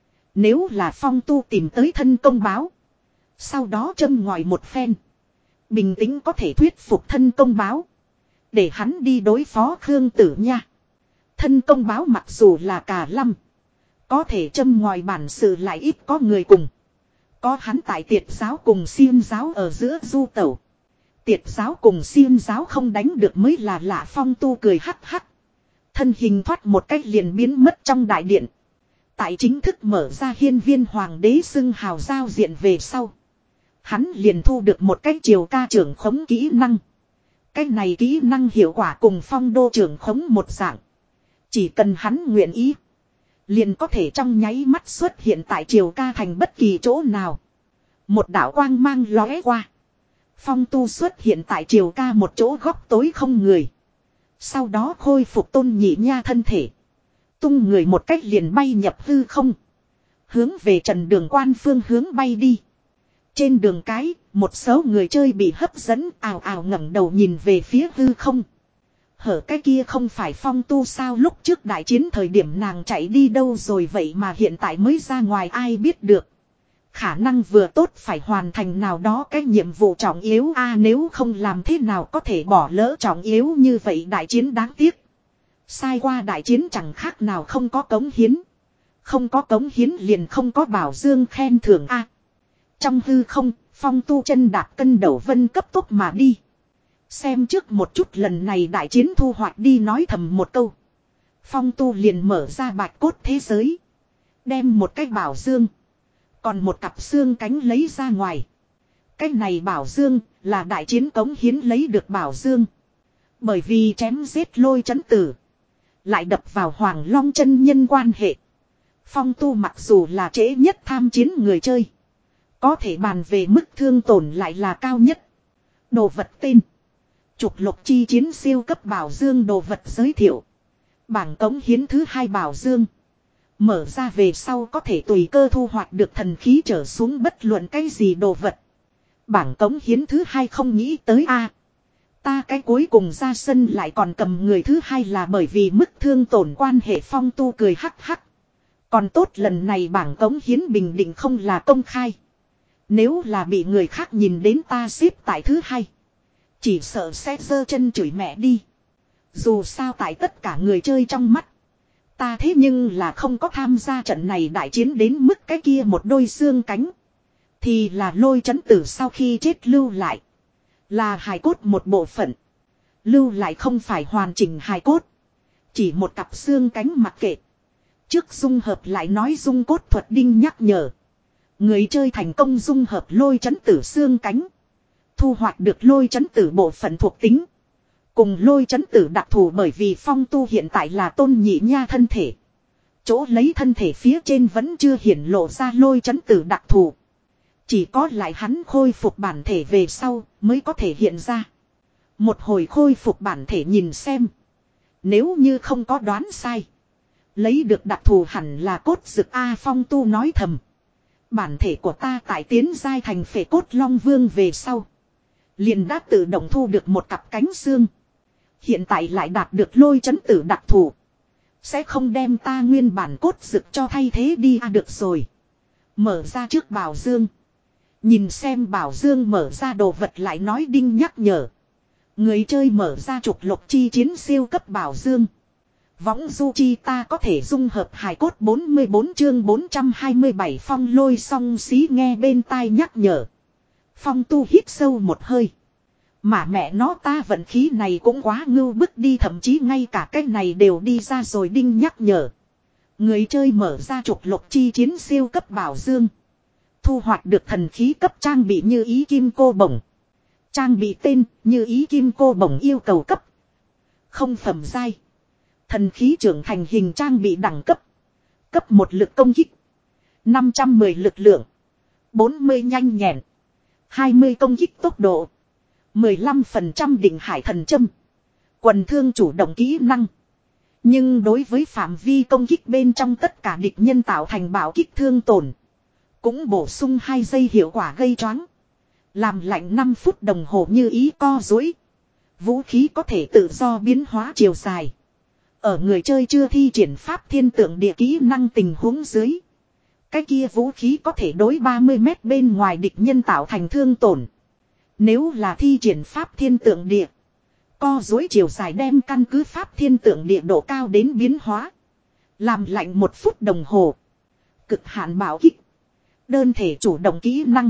Nếu là Phong tu tìm tới thân công báo. Sau đó châm ngòi một phen. Bình tĩnh có thể thuyết phục thân công báo. Để hắn đi đối phó Khương Tử nha. Thân công báo mặc dù là cà lâm. Có thể châm ngòi bản sự lại ít có người cùng. Có hắn tại Tiệt giáo cùng Xiêm giáo ở giữa du tẩu. Tiệt giáo cùng Xiêm giáo không đánh được mới là lạ. Phong tu cười hắc hắc. Thân hình thoát một cách liền biến mất trong đại điện. Tại chính thức mở ra hiên viên hoàng đế xưng hào giao diện về sau. Hắn liền thu được một cách triều ca trưởng khống kỹ năng. Cách này kỹ năng hiệu quả cùng phong đô trưởng khống một dạng. Chỉ cần hắn nguyện ý. Liền có thể trong nháy mắt xuất hiện tại triều ca thành bất kỳ chỗ nào. Một đạo quang mang lóe qua. Phong tu xuất hiện tại triều ca một chỗ góc tối không người. Sau đó khôi phục Tôn Nhị Nha thân thể. Tung người một cách liền bay nhập hư không. Hướng về Trần Đường Quan phương hướng bay đi. Trên đường cái, một số người chơi bị hấp dẫn ào ào ngẩng đầu nhìn về phía hư không. Hở cái kia không phải Phong tu sao, lúc trước đại chiến thời điểm nàng chạy đi đâu rồi vậy mà hiện tại mới ra ngoài ai biết được. Khả năng vừa tốt phải hoàn thành nào đó cái nhiệm vụ trọng yếu a, nếu không làm thế nào có thể bỏ lỡ trọng yếu như vậy đại chiến đáng tiếc. Sai qua đại chiến chẳng khác nào không có cống hiến. Không có cống hiến liền không có bảo dương khen thưởng a. Trong hư không, Phong tu chân đạp cân đầu vân cấp tốc mà đi. Xem trước một chút lần này đại chiến thu hoạch đi nói thầm một câu. Phong tu liền mở ra bạch cốt thế giới. Đem một cái bảo dương. Còn một cặp xương cánh lấy ra ngoài. Cái này bảo dương là đại chiến cống hiến lấy được bảo dương. Bởi vì chém giết lôi chấn tử. Lại đập vào Hoàng Long chân nhân quan hệ. Phong tu mặc dù là trễ nhất tham chiến người chơi. Có thể bàn về mức thương tổn lại là cao nhất. Đồ vật tên. Trục lục chi chiến siêu cấp bảo dương đồ vật giới thiệu. Bảng cống hiến thứ hai bảo dương. Mở ra về sau có thể tùy cơ thu hoạch được thần khí trở xuống bất luận cái gì đồ vật. Bảng cống hiến thứ hai không nghĩ tới a. Ta cái cuối cùng ra sân lại còn cầm người thứ hai là bởi vì mức thương tổn quan hệ. Phong tu cười hắc hắc. Còn tốt lần này bảng cống hiến bình định không là công khai. Nếu là bị người khác nhìn đến ta xếp tại thứ hai. Chỉ sợ sẽ giơ chân chửi mẹ đi. Dù sao tại tất cả người chơi trong mắt. Ta thế nhưng là không có tham gia trận này đại chiến đến mức cái kia một đôi xương cánh. Thì là Lôi Chấn Tử sau khi chết lưu lại. Là hài cốt một bộ phận. Lưu lại không phải hoàn chỉnh hài cốt. Chỉ một cặp xương cánh mặc kệ. Trước dung hợp lại nói dung cốt thuật đinh nhắc nhở. Người chơi thành công dung hợp Lôi Chấn Tử xương cánh. Thu hoạch được Lôi Chấn Tử bộ phận thuộc tính. Cùng Lôi Chấn Tử đặc thù bởi vì Phong Tu hiện tại là Tôn Nhị Nha thân thể. Chỗ lấy thân thể phía trên vẫn chưa hiển lộ ra Lôi Chấn Tử đặc thù. Chỉ có lại hắn khôi phục bản thể về sau mới có thể hiện ra. Một hồi khôi phục bản thể nhìn xem. Nếu như không có đoán sai. Lấy được đặc thù hẳn là cốt dực A Phong Tu nói thầm. Bản thể của ta tại tiến giai thành phệ cốt long vương về sau. Liền đã tự động thu được một cặp cánh xương. Hiện tại lại đạt được Lôi Chấn Tử đặc thù. Sẽ không đem ta nguyên bản cốt dực cho thay thế đi à được rồi. Mở ra trước bảo dương. Nhìn xem bảo dương mở ra đồ vật lại nói đinh nhắc nhở. Người chơi mở ra trục lục chi chiến siêu cấp bảo dương. Võng du chi ta có thể dung hợp hài cốt bốn mươi bốn chương bốn trăm hai mươi bảy Phong Lôi song xí nghe bên tai nhắc nhở. Phong Tu hít sâu một hơi. Mà mẹ nó ta vận khí này cũng quá ngưu bức đi, thậm chí ngay cả cái này đều đi ra rồi đinh nhắc nhở. Người chơi mở ra trục lục chi chiến siêu cấp bảo dương. Thu hoạch được thần khí cấp trang bị như ý kim cô bổng. Trang bị tên như ý kim cô bổng yêu cầu cấp. Không phẩm giai. Thần khí trưởng thành hình trang bị đẳng cấp. Cấp một lực công kích. năm trăm mười lực lượng. bốn mươi nhanh nhẹn. hai mươi công kích tốc độ. mười lăm phần trăm định hải thần châm. Quần thương chủ động kỹ năng. Nhưng đối với phạm vi công kích bên trong tất cả địch nhân tạo thành bạo kích thương tổn. Cũng bổ sung hai giây hiệu quả gây choáng. Làm lạnh năm phút đồng hồ như ý co duỗi. Vũ khí có thể tự do biến hóa chiều dài. Ở người chơi chưa thi triển pháp thiên tượng địa kỹ năng tình huống dưới. Cái kia vũ khí có thể đối ba mươi mét bên ngoài địch nhân tạo thành thương tổn. Nếu là thi triển pháp thiên tượng địa. Co duỗi chiều dài đem căn cứ pháp thiên tượng địa độ cao đến biến hóa. Làm lạnh một phút đồng hồ. Cực hạn bảo kích. Đơn thể chủ động kỹ năng.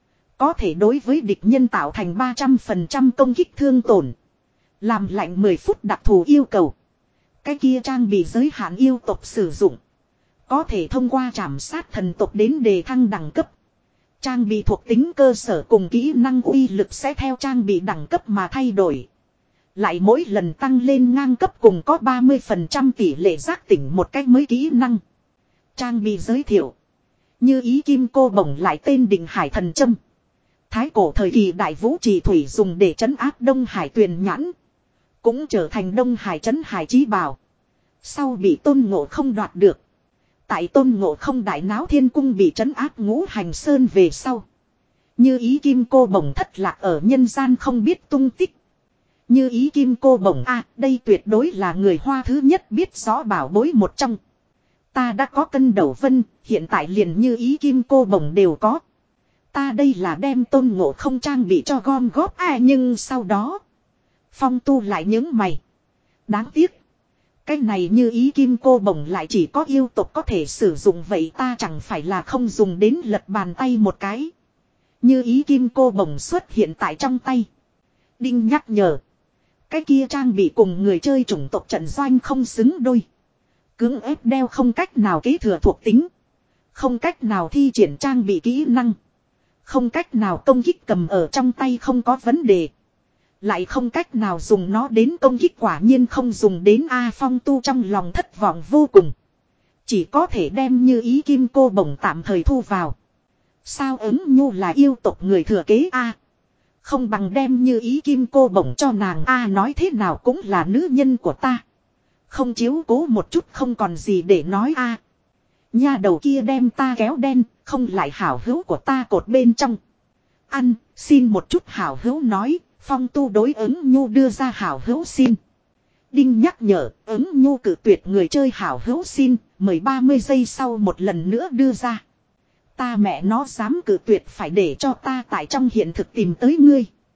Có thể đối với địch nhân tạo thành ba trăm phần trăm công kích thương tổn. Làm lạnh mười phút đặc thù yêu cầu. Cái kia trang bị giới hạn yêu tộc sử dụng. Có thể thông qua trảm sát thần tộc đến đề thăng đẳng cấp. Trang bị thuộc tính cơ sở cùng kỹ năng uy lực sẽ theo trang bị đẳng cấp mà thay đổi. Lại mỗi lần tăng lên ngang cấp cùng có ba mươi phần trăm tỷ lệ giác tỉnh một cách mới kỹ năng. Trang bị giới thiệu. Như ý kim cô bổng lại tên định hải thần châm. Thái cổ thời kỳ đại vũ trì thủy dùng để trấn áp Đông Hải tuyền nhãn. Cũng trở thành Đông Hải trấn hải chí bảo. Sau bị Tôn Ngộ Không đoạt được. Tại Tôn Ngộ Không đại náo thiên cung bị trấn áp ngũ hành sơn về sau. Như ý kim cô bổng thất lạc ở nhân gian không biết tung tích. Như ý kim cô bổng a đây tuyệt đối là người Hoa thứ nhất biết rõ bảo bối một trong. Ta đã có cân đầu vân, hiện tại liền như ý kim cô bổng đều có. Ta đây là đem Tôn Ngộ Không trang bị cho gom góp à nhưng sau đó. Phong Tu lại những mày. Đáng tiếc. Cái này như ý kim cô bổng lại chỉ có yêu tộc có thể sử dụng vậy ta chẳng phải là không dùng đến lật bàn tay một cái. Như ý kim cô bổng xuất hiện tại trong tay. Đinh nhắc nhở. Cái kia trang bị cùng người chơi chủng tộc trận doanh không xứng đôi. Cưỡng ép đeo không cách nào kế thừa thuộc tính. Không cách nào thi triển trang bị kỹ năng. Không cách nào công kích cầm ở trong tay không có vấn đề. Lại không cách nào dùng nó đến công kích quả nhiên không dùng đến A Phong Tu trong lòng thất vọng vô cùng. Chỉ có thể đem như ý kim cô bổng tạm thời thu vào. Sao ứng nhu là yêu tộc người thừa kế A. Không bằng đem như ý kim cô bổng cho nàng A nói thế nào cũng là nữ nhân của ta. Không chiếu cố một chút không còn gì để nói A. Nha đầu kia đem ta kéo đen, không lại hảo hữu của ta cột bên trong. Ăn, xin một chút hảo hữu nói, Phong Tu đối ứng nhu đưa ra hảo hữu xin. Đinh nhắc nhở, ứng nhu cử tuyệt người chơi hảo hữu xin, mười ba mươi giây sau một lần nữa đưa ra. Ta mẹ nó dám cử tuyệt phải để cho ta tại trong hiện thực tìm tới ngươi.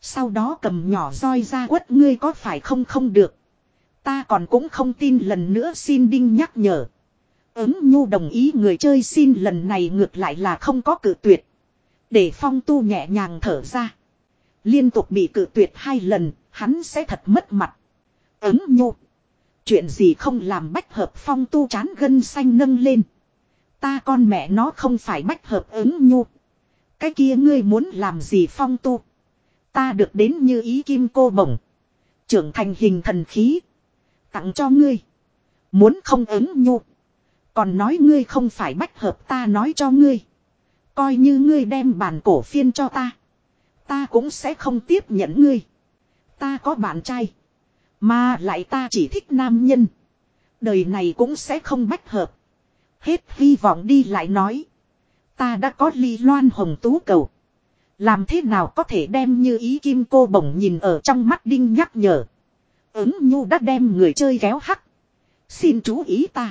Sau đó cầm nhỏ roi ra quất ngươi có phải không không được. Ta còn cũng không tin lần nữa xin đinh nhắc nhở. Ứng nhu đồng ý người chơi xin lần này ngược lại là không có cự tuyệt. Để Phong Tu nhẹ nhàng thở ra. Liên tục bị cự tuyệt hai lần, hắn sẽ thật mất mặt. Ứng nhu. Chuyện gì không làm bách hợp Phong Tu chán gân xanh nâng lên. Ta con mẹ nó không phải bách hợp ứng nhu. Cái kia ngươi muốn làm gì Phong Tu. Ta được đến như ý kim cô bổng. Trưởng thành hình thần khí. Tặng cho ngươi. Muốn không ứng nhu. Còn nói ngươi không phải bách hợp ta nói cho ngươi. Coi như ngươi đem bản cổ phiên cho ta. Ta cũng sẽ không tiếp nhận ngươi. Ta có bạn trai. Mà lại ta chỉ thích nam nhân. Đời này cũng sẽ không bách hợp. Hết hy vọng đi lại nói. Ta đã có ly loan hồng tú cầu. Làm thế nào có thể đem như ý kim cô bổng nhìn ở trong mắt đinh nhắc nhở. Ứng nhu đã đem người chơi kéo hắc. Xin chú ý ta.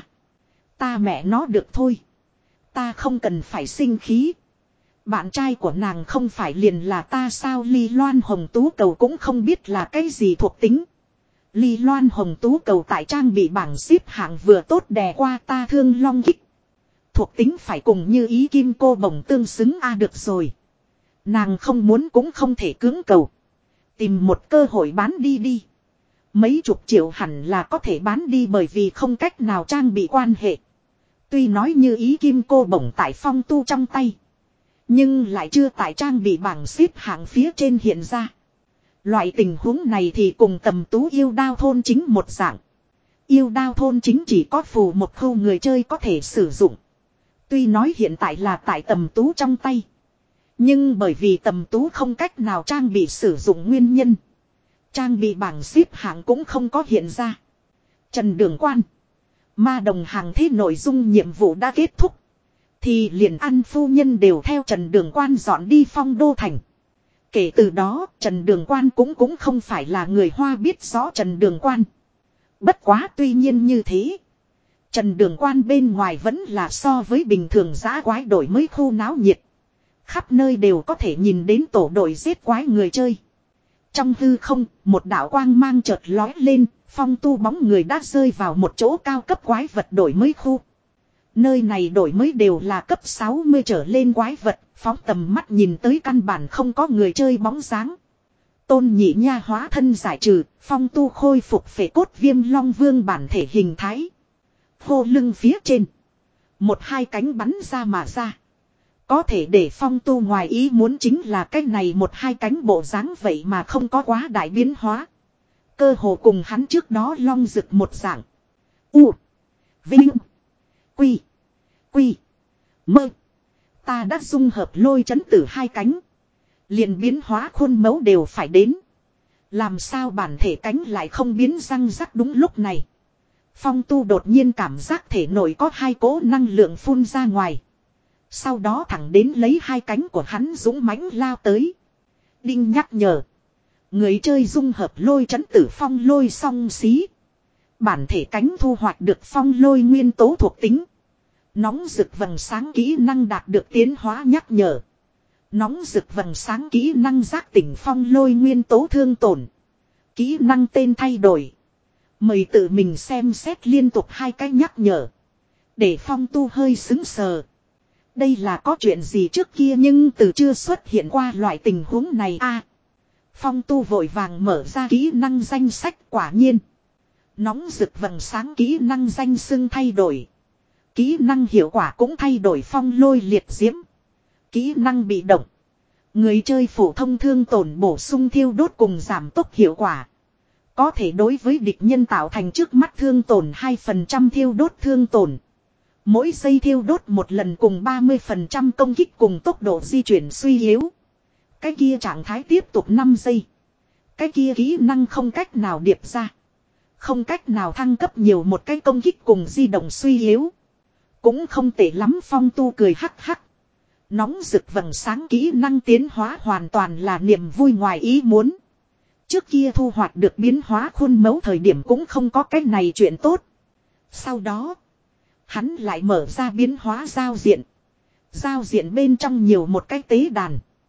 Ta mẹ nó được thôi. Ta không cần phải sinh khí. Bạn trai của nàng không phải liền là ta sao ly loan hồng tú cầu cũng không biết là cái gì thuộc tính. Ly loan hồng tú cầu tại trang bị bảng xếp hạng vừa tốt đè qua ta thương long kích. Thuộc tính phải cùng như ý kim cô bổng tương xứng a à được rồi. Nàng không muốn cũng không thể cưỡng cầu. Tìm một cơ hội bán đi đi. Mấy chục triệu hẳn là có thể bán đi bởi vì không cách nào trang bị quan hệ. Tuy nói như ý kim cô bổng tại Phong Tu trong tay. Nhưng lại chưa tại trang bị bảng xếp hạng phía trên hiện ra. Loại tình huống này thì cùng Tầm Tú yêu đao thôn chính một dạng. Yêu đao thôn chính chỉ có phù một khu người chơi có thể sử dụng. Tuy nói hiện tại là tại Tầm Tú trong tay. Nhưng bởi vì Tầm Tú không cách nào trang bị sử dụng nguyên nhân. Trang bị bảng xếp hạng cũng không có hiện ra. Trần Đường Quan. Ma đồng hàng thế nội dung nhiệm vụ đã kết thúc. Thì liền ăn phu nhân đều theo Trần Đường Quan dọn đi Phong Đô Thành. Kể từ đó Trần Đường Quan cũng cũng không phải là người Hoa biết rõ Trần Đường Quan. Bất quá tuy nhiên như thế. Trần Đường Quan bên ngoài vẫn là so với bình thường giã quái đổi mới khu náo nhiệt. Khắp nơi đều có thể nhìn đến tổ đội giết quái người chơi. Trong hư không, một đạo quang mang chợt lói lên, Phong Tu bóng người đã rơi vào một chỗ cao cấp quái vật đổi mới khu. Nơi này đổi mới đều là cấp sáu mươi trở lên quái vật, phóng tầm mắt nhìn tới căn bản không có người chơi bóng dáng. Tôn Nhị Nha hóa thân giải trừ, Phong Tu khôi phục phệ cốt viêm long vương bản thể hình thái. Hô lưng phía trên. Một hai cánh bắn ra mà ra. Có thể để Phong Tu ngoài ý muốn chính là cái này một hai cánh bộ dáng vậy mà không có quá đại biến hóa. Cơ hồ cùng hắn trước đó long rực một dạng. U. Vinh. Quy. Quy. Mơ. Ta đã dung hợp lôi chấn tử hai cánh. Liền biến hóa khuôn mẫu đều phải đến. Làm sao bản thể cánh lại không biến răng rắc đúng lúc này. Phong Tu đột nhiên cảm giác thể nội có hai cỗ năng lượng phun ra ngoài. Sau đó thẳng đến lấy hai cánh của hắn dũng mãnh lao tới. Đinh nhắc nhở. Người chơi dung hợp lôi chấn tử phong lôi song xí. Bản thể cánh thu hoạch được phong lôi nguyên tố thuộc tính. Nóng rực vầng sáng kỹ năng đạt được tiến hóa nhắc nhở. Nóng rực vầng sáng kỹ năng giác tỉnh phong lôi nguyên tố thương tổn. Kỹ năng tên thay đổi. Mời tự mình xem xét liên tục hai cái nhắc nhở. Để Phong Tu hơi xứng sờ. Đây là có chuyện gì trước kia nhưng từ chưa xuất hiện qua loại tình huống này a. À, Phong Tu vội vàng mở ra kỹ năng danh sách quả nhiên. Nóng rực vầng sáng kỹ năng danh xưng thay đổi. Kỹ năng hiệu quả cũng thay đổi phong lôi liệt diễm. Kỹ năng bị động. Người chơi phổ thông thương tổn bổ sung thiêu đốt cùng giảm tốc hiệu quả. Có thể đối với địch nhân tạo thành trước mắt thương tổn hai phần trăm thiêu đốt thương tổn. Mỗi giây thiêu đốt một lần cùng ba mươi phần trăm công kích cùng tốc độ di chuyển suy yếu. Cái kia trạng thái tiếp tục năm giây. Cái kia kỹ năng không cách nào điệp ra. Không cách nào thăng cấp nhiều một cái công kích cùng di động suy yếu. Cũng không tệ lắm. Phong Tu cười hắc hắc. Nóng rực vầng sáng kỹ năng tiến hóa hoàn toàn là niềm vui ngoài ý muốn. Trước kia thu hoạch được biến hóa khuôn mẫu thời điểm cũng không có cái này chuyện tốt. Sau đó, hắn lại mở ra biến hóa giao diện. Giao diện bên trong nhiều một cái tế đàn.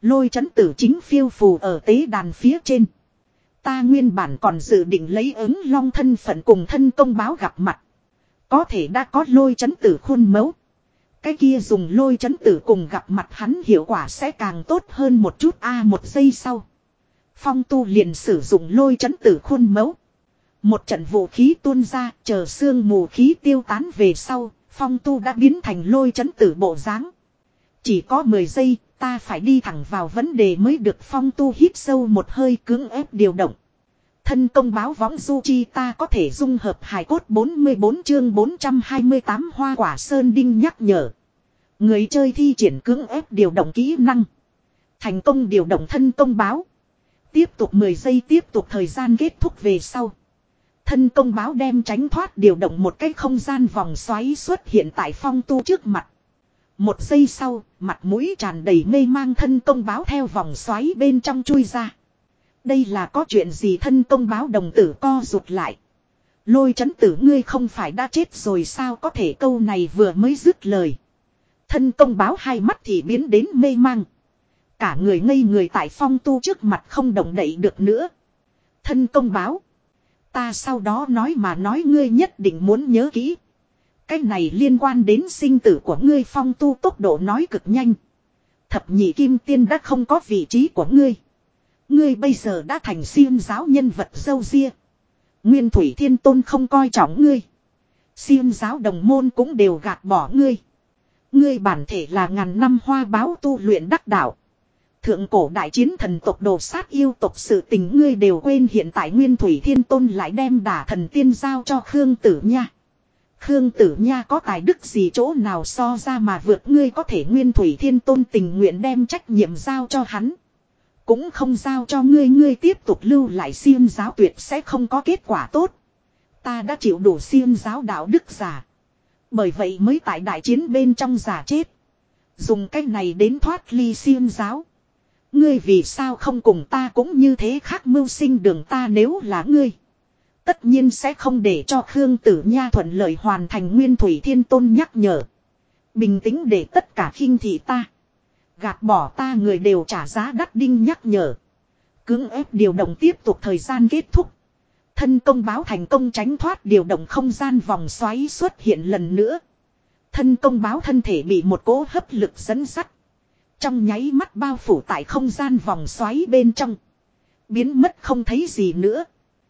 Lôi chấn tử chính phiêu phù ở tế đàn phía trên. Ta nguyên bản còn dự định lấy ứng long thân phận cùng thân công báo gặp mặt. Có thể đã có lôi chấn tử khuôn mẫu. Cái kia dùng lôi chấn tử cùng gặp mặt hắn hiệu quả sẽ càng tốt hơn một chút a à, một giây sau. Phong tu liền sử dụng lôi chấn tử khuôn mẫu. Một trận vũ khí tuôn ra, chờ sương mù khí tiêu tán về sau, phong tu đã biến thành lôi chấn tử bộ dáng. Chỉ có mười giây, ta phải đi thẳng vào vấn đề mới được. Phong tu hít sâu một hơi cưỡng ép điều động. Thân công báo võng du chi ta có thể dung hợp hài cốt bốn mươi bốn chương bốn trăm hai mươi tám hoa quả sơn đinh nhắc nhở. Người chơi thi triển cưỡng ép điều động kỹ năng. Thành công điều động thân công báo. Tiếp tục mười giây tiếp tục thời gian kết thúc về sau. Thân công báo đem tránh thoát điều động một cái không gian vòng xoáy xuất hiện tại phong tu trước mặt. Một giây sau, mặt mũi tràn đầy mê mang thân công báo theo vòng xoáy bên trong chui ra. Đây là có chuyện gì thân công báo đồng tử co rụt lại. Lôi chấn tử ngươi không phải đã chết rồi sao có thể câu này vừa mới dứt lời. Thân công báo hai mắt thì biến đến mê mang. Cả người ngây người tại phong tu trước mặt không động đậy được nữa. Thân công báo. Ta sau đó nói mà nói ngươi nhất định muốn nhớ kỹ. Cái này liên quan đến sinh tử của ngươi phong tu tốc độ nói cực nhanh. Thập nhị kim tiên đã không có vị trí của ngươi. Ngươi bây giờ đã thành xiêm giáo nhân vật dâu ria. Nguyên thủy thiên tôn không coi trọng ngươi. Xiêm giáo đồng môn cũng đều gạt bỏ ngươi. Ngươi bản thể là ngàn năm hoa báo tu luyện đắc đạo. Thượng cổ đại chiến thần tộc đồ sát yêu tộc sự tình ngươi đều quên hiện tại Nguyên thủy thiên tôn lại đem đả thần tiên giao cho Khương Tử Nha. Khương Tử Nha có tài đức gì chỗ nào so ra mà vượt ngươi có thể Nguyên thủy thiên tôn tình nguyện đem trách nhiệm giao cho hắn. Cũng không giao cho ngươi ngươi tiếp tục lưu lại xiêm giáo tuyệt sẽ không có kết quả tốt. Ta đã chịu đủ xiêm giáo đạo đức giả. Bởi vậy mới tại đại chiến bên trong giả chết. Dùng cách này đến thoát ly xiêm giáo. Ngươi vì sao không cùng ta cũng như thế khác mưu sinh đường ta nếu là ngươi. Tất nhiên sẽ không để cho Khương Tử Nha thuận lợi hoàn thành Nguyên thủy thiên tôn nhắc nhở. Bình tĩnh để tất cả khinh thị ta. Gạt bỏ ta người đều trả giá đắt đinh nhắc nhở. Cưỡng ép điều động tiếp tục thời gian kết thúc. Thân công báo thành công tránh thoát điều động không gian vòng xoáy xuất hiện lần nữa. Thân công báo thân thể bị một cỗ hấp lực dẫn sắt. Trong nháy mắt bao phủ tại không gian vòng xoáy bên trong. Biến mất không thấy gì nữa.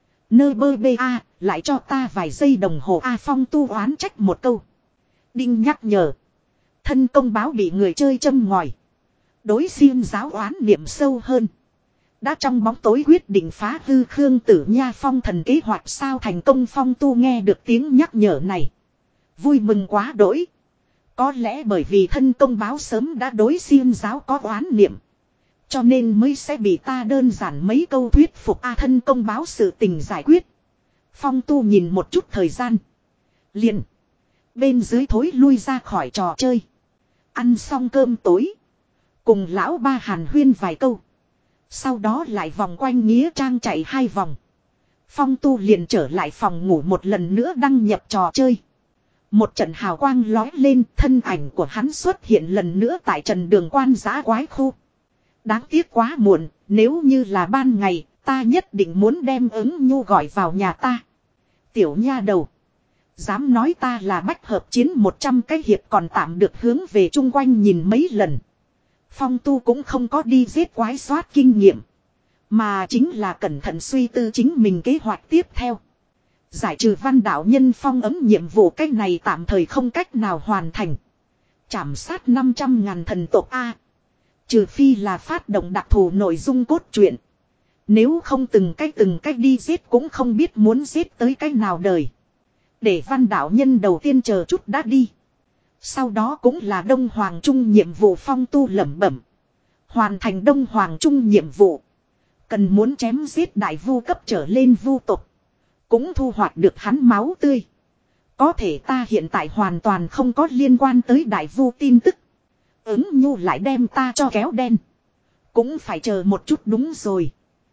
Nơ bơ bê a, lại cho ta vài giây đồng hồ a phong tu oán trách một câu. Đinh nhắc nhở. Thân công báo bị người chơi châm ngòi. Đối xiêm giáo oán niệm sâu hơn. Đã trong bóng tối quyết định phá hư Khương Tử Nha phong thần kế hoạch sao thành công phong tu nghe được tiếng nhắc nhở này. Vui mừng quá đỗi. Có lẽ bởi vì thân công báo sớm đã đối xiêm giáo có oán niệm. Cho nên mới sẽ bị ta đơn giản mấy câu thuyết phục a thân công báo sự tình giải quyết. Phong tu nhìn một chút thời gian. Liền. Bên dưới thối lui ra khỏi trò chơi. Ăn xong cơm tối. Cùng lão ba hàn huyên vài câu. Sau đó lại vòng quanh nghĩa trang chạy hai vòng. Phong tu liền trở lại phòng ngủ một lần nữa đăng nhập trò chơi. Một trận hào quang lói lên thân ảnh của hắn xuất hiện lần nữa tại trần đường quan giã quái khu. Đáng tiếc quá muộn, nếu như là ban ngày, ta nhất định muốn đem ứng nhu gọi vào nhà ta. Tiểu nha đầu. Dám nói ta là bách hợp chiến một trăm cái hiệp còn tạm được hướng về chung quanh nhìn mấy lần. Phong tu cũng không có đi giết quái soát kinh nghiệm. Mà chính là cẩn thận suy tư chính mình kế hoạch tiếp theo. Giải trừ văn đạo nhân phong ấm nhiệm vụ cách này tạm thời không cách nào hoàn thành. Chảm sát năm trăm ngàn thần tộc A. Trừ phi là phát động đặc thù nội dung cốt truyện. Nếu không từng cách từng cách đi giết cũng không biết muốn giết tới cách nào đời. Để văn đạo nhân đầu tiên chờ chút đã đi. Sau đó cũng là Đông Hoàng Trung nhiệm vụ phong tu lẩm bẩm. Hoàn thành Đông Hoàng Trung nhiệm vụ. Cần muốn chém giết đại vu cấp trở lên vu tộc. Cũng thu hoạch được hắn máu tươi. Có thể ta hiện tại hoàn toàn không có liên quan tới đại vu tin tức. Ứng nhu lại đem ta cho kéo đen. Cũng phải chờ một chút đúng rồi.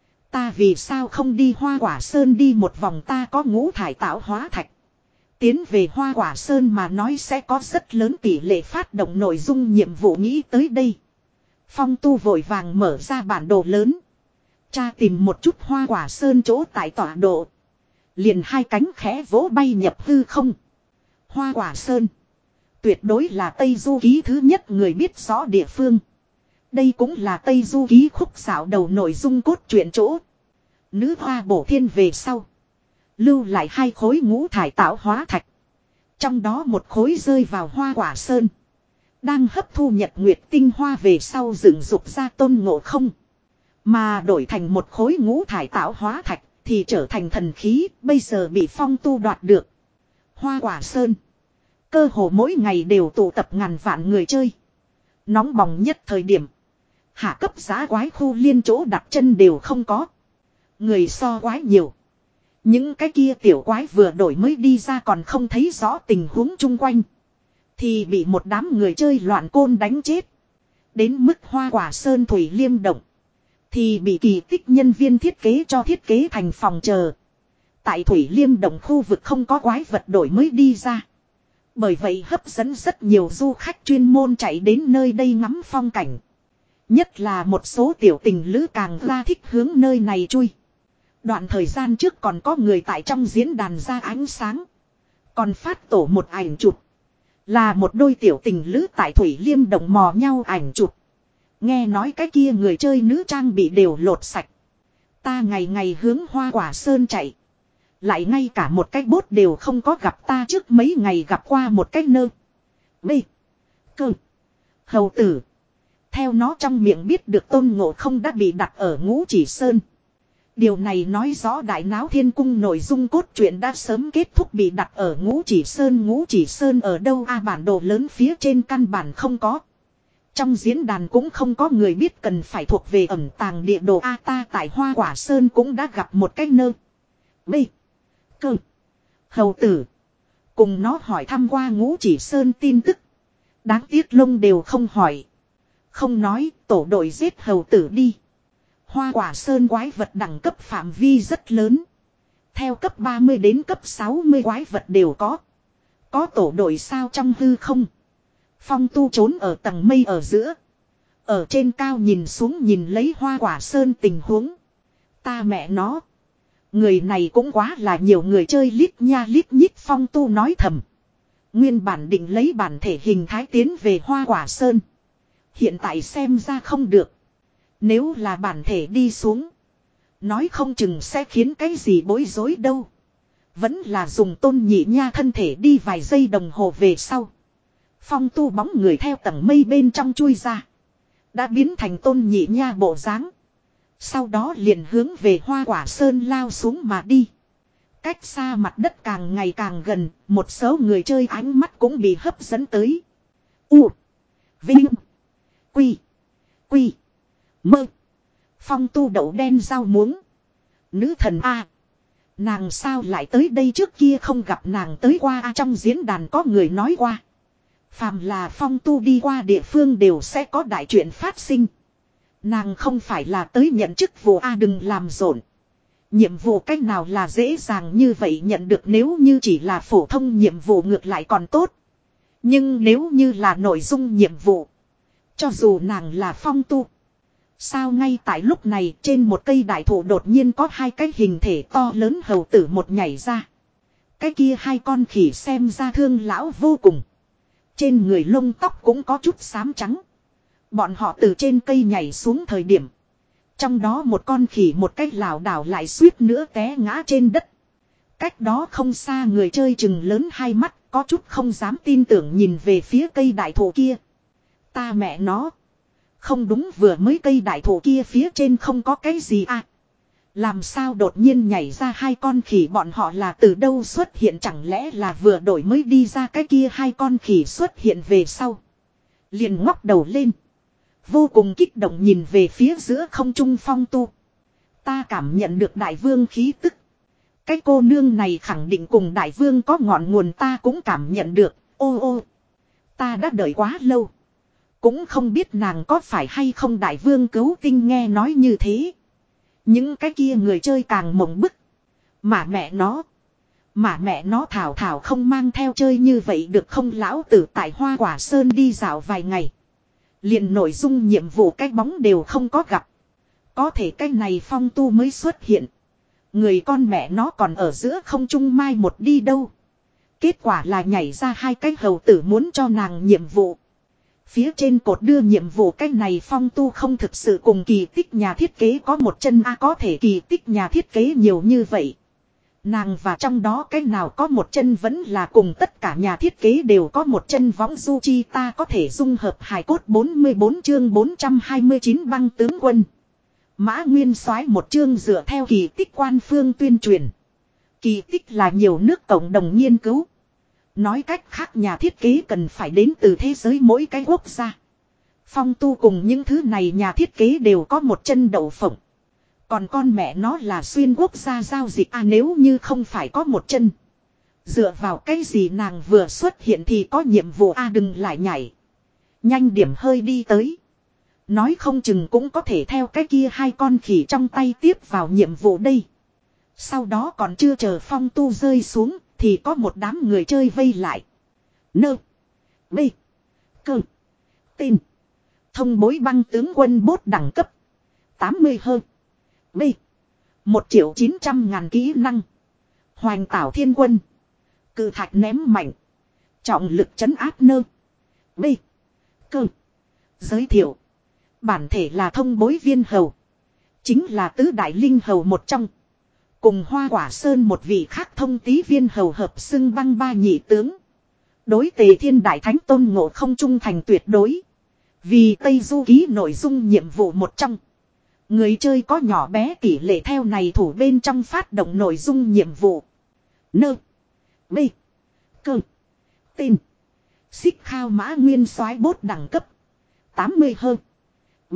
Ta vì sao không đi Hoa Quả Sơn đi một vòng ta có ngũ thải tạo hóa thạch. Tiến về Hoa Quả Sơn mà nói sẽ có rất lớn tỷ lệ phát động nội dung nhiệm vụ nghĩ tới đây. Phong Tu vội vàng mở ra bản đồ lớn. Tra tìm một chút Hoa Quả Sơn chỗ tại tọa độ. Liền hai cánh khẽ vỗ bay nhập hư không. Hoa Quả Sơn. Tuyệt đối là Tây Du Ký thứ nhất người biết rõ địa phương. Đây cũng là Tây Du Ký khúc dạo đầu nội dung cốt truyện chỗ. Nữ hoa bổ thiên về sau. Lưu lại hai khối ngũ thải tạo hóa thạch. Trong đó một khối rơi vào Hoa Quả Sơn. Đang hấp thu nhật nguyệt tinh hoa về sau dựng dục ra Tôn Ngộ Không. Mà đổi thành một khối ngũ thải tạo hóa thạch thì trở thành thần khí, bây giờ bị Phong Tu đoạt được. Hoa Quả Sơn. Cơ hồ mỗi ngày đều tụ tập ngàn vạn người chơi. Nóng bỏng nhất thời điểm. Hạ cấp giá quái khu liên chỗ đặt chân đều không có. Người so quái nhiều. Những cái kia tiểu quái vừa đổi mới đi ra còn không thấy rõ tình huống chung quanh. Thì bị một đám người chơi loạn côn đánh chết. Đến mức Hoa Quả Sơn Thủy Liêm Động. Thì bị kỳ tích nhân viên thiết kế cho thiết kế thành phòng chờ. Tại Thủy Liêm Động khu vực không có quái vật đổi mới đi ra. Bởi vậy hấp dẫn rất nhiều du khách chuyên môn chạy đến nơi đây ngắm phong cảnh. Nhất là một số tiểu tình lữ càng ra thích hướng nơi này chui. Đoạn thời gian trước còn có người tại trong diễn đàn ra ánh sáng. Còn phát tổ một ảnh chụp. Là một đôi tiểu tình lữ tại Thủy Liêm Động mò nhau ảnh chụp. Nghe nói cái kia người chơi nữ trang bị đều lột sạch. Ta ngày ngày hướng Hoa Quả Sơn chạy. Lại ngay cả một cái bốt đều không có gặp, ta trước mấy ngày gặp qua một cái nơ. B. Cơ. Hầu tử. Theo nó trong miệng biết được Tôn Ngộ Không đã bị đặt ở Ngũ Chỉ Sơn. Điều này nói rõ Đại Náo Thiên Cung nội dung cốt truyện đã sớm kết thúc, bị đặt ở Ngũ Chỉ Sơn. Ngũ Chỉ Sơn ở đâu a? À, bản đồ lớn phía trên căn bản không có. Trong diễn đàn cũng không có người biết cần phải thuộc về ẩn tàng địa đồ a. À, ta tại Hoa Quả Sơn cũng đã gặp một cái nơ. B. Cơ. Hầu tử. Cùng nó hỏi thăm qua Ngũ Chỉ Sơn tin tức. Đáng tiếc lông đều không hỏi. Không nói, tổ đội giết hầu tử đi. Hoa Quả Sơn quái vật đẳng cấp phạm vi rất lớn. Theo cấp ba mươi đến cấp sáu mươi quái vật đều có. Có tổ đội sao trong hư không. Phong Tu trốn ở tầng mây ở giữa. Ở trên cao nhìn xuống nhìn lấy Hoa Quả Sơn tình huống. Ta mẹ nó. Người này cũng quá là nhiều, người chơi lít nha lít nhít. Phong Tu nói thầm. Nguyên bản định lấy bản thể hình thái tiến về Hoa Quả Sơn. Hiện tại xem ra không được. Nếu là bản thể đi xuống. Nói không chừng sẽ khiến cái gì bối rối đâu. Vẫn là dùng Tôn Nhị Nha thân thể đi vài giây đồng hồ về sau. Phong Tu bóng người theo tầng mây bên trong chui ra. Đã biến thành Tôn Nhị Nha bộ dáng. Sau đó liền hướng về Hoa Quả Sơn lao xuống mà đi. Cách xa mặt đất càng ngày càng gần. Một số người chơi ánh mắt cũng bị hấp dẫn tới. U. Vinh. Quy. Quy. Mơ. Phong Tu đậu đen rau muống. Nữ thần A. Nàng sao lại tới đây, trước kia không gặp nàng tới qua A. Trong diễn đàn có người nói qua. Phàm là Phong Tu đi qua địa phương đều sẽ có đại chuyện phát sinh. Nàng không phải là tới nhận chức vụ A, đừng làm rộn. Nhiệm vụ cách nào là dễ dàng như vậy nhận được, nếu như chỉ là phổ thông nhiệm vụ ngược lại còn tốt. Nhưng nếu như là nội dung nhiệm vụ. Cho dù nàng là Phong Tu. Sao ngay tại lúc này trên một cây đại thụ đột nhiên có hai cái hình thể to lớn hầu tử một nhảy ra. Cái kia hai con khỉ xem ra thương lão vô cùng. Trên người lông tóc cũng có chút xám trắng. Bọn họ từ trên cây nhảy xuống thời điểm. Trong đó một con khỉ một cái lảo đảo lại suýt nữa té ngã trên đất. Cách đó không xa người chơi chừng lớn hai mắt, có chút không dám tin tưởng nhìn về phía cây đại thụ kia. Ta mẹ nó. Không đúng, vừa mới cây đại thụ kia phía trên không có cái gì à. Làm sao đột nhiên nhảy ra hai con khỉ, bọn họ là từ đâu xuất hiện, chẳng lẽ là vừa đổi mới đi ra cái kia hai con khỉ xuất hiện về sau. Liền ngóc đầu lên. Vô cùng kích động nhìn về phía giữa không trung Phong Tu. Ta cảm nhận được đại vương khí tức. Cái cô nương này khẳng định cùng đại vương có ngọn nguồn, ta cũng cảm nhận được. Ô ô. Ta đã đợi quá lâu. Cũng không biết nàng có phải hay không đại vương cứu tinh, nghe nói như thế. Những cái kia người chơi càng mộng bức. Mà mẹ nó. Mà mẹ nó thảo thảo không mang theo chơi như vậy được không, lão tử tại Hoa Quả Sơn đi dạo vài ngày. Liền nội dung nhiệm vụ cái bóng đều không có gặp. Có thể cái này Phong Tu mới xuất hiện. Người con mẹ nó còn ở giữa không trung mai một đi đâu. Kết quả là nhảy ra hai cái hầu tử muốn cho nàng nhiệm vụ. Phía trên cột đưa nhiệm vụ cái này Phong Tu không thực sự cùng kỳ tích nhà thiết kế có một chân a, có thể kỳ tích nhà thiết kế nhiều như vậy. Nàng và trong đó cái nào có một chân vẫn là cùng tất cả nhà thiết kế đều có một chân võng du chi ta có thể dung hợp hài cốt bốn mươi bốn chương bốn trăm hai mươi chín băng tướng quân. Mã Nguyên soái một chương dựa theo kỳ tích quan phương tuyên truyền. Kỳ tích là nhiều nước cộng đồng nghiên cứu. Nói cách khác nhà thiết kế cần phải đến từ thế giới mỗi cái quốc gia. Phong Tu cùng những thứ này nhà thiết kế đều có một chân đậu phộng. Còn con mẹ nó là xuyên quốc gia giao dịch à, nếu như không phải có một chân. Dựa vào cái gì nàng vừa xuất hiện thì có nhiệm vụ a à, đừng lại nhảy. Nhanh điểm hơi đi tới. Nói không chừng cũng có thể theo cái kia hai con khỉ trong tay tiếp vào nhiệm vụ đây. Sau đó còn chưa chờ Phong Tu rơi xuống thì có một đám người chơi vây lại. Nơ. B. Cơ. Tên. Thông bối băng tướng quân bốt đẳng cấp. tám mươi hơn. B. một triệu chín trăm ngàn kỹ năng. Hoành tảo thiên quân. Cự thạch ném mạnh. Trọng lực trấn áp nơ. B. Cơ. Giới thiệu. Bản thể là thông bối viên hầu. Chính là tứ đại linh hầu một trong. Cùng Hoa Quả Sơn một vị khác thông tí viên hầu hợp xưng băng ba nhị tướng. Đối Tề Thiên Đại Thánh Tôn Ngộ không trung thành tuyệt đối. Vì Tây Du Ký nội dung nhiệm vụ một trong. Người chơi có nhỏ bé tỷ lệ theo này thủ bên trong phát động nội dung nhiệm vụ. Nơ. B. Cơ. Tên. Xích Khao Mã Nguyên soái bốt đẳng cấp. tám mươi hơn. B.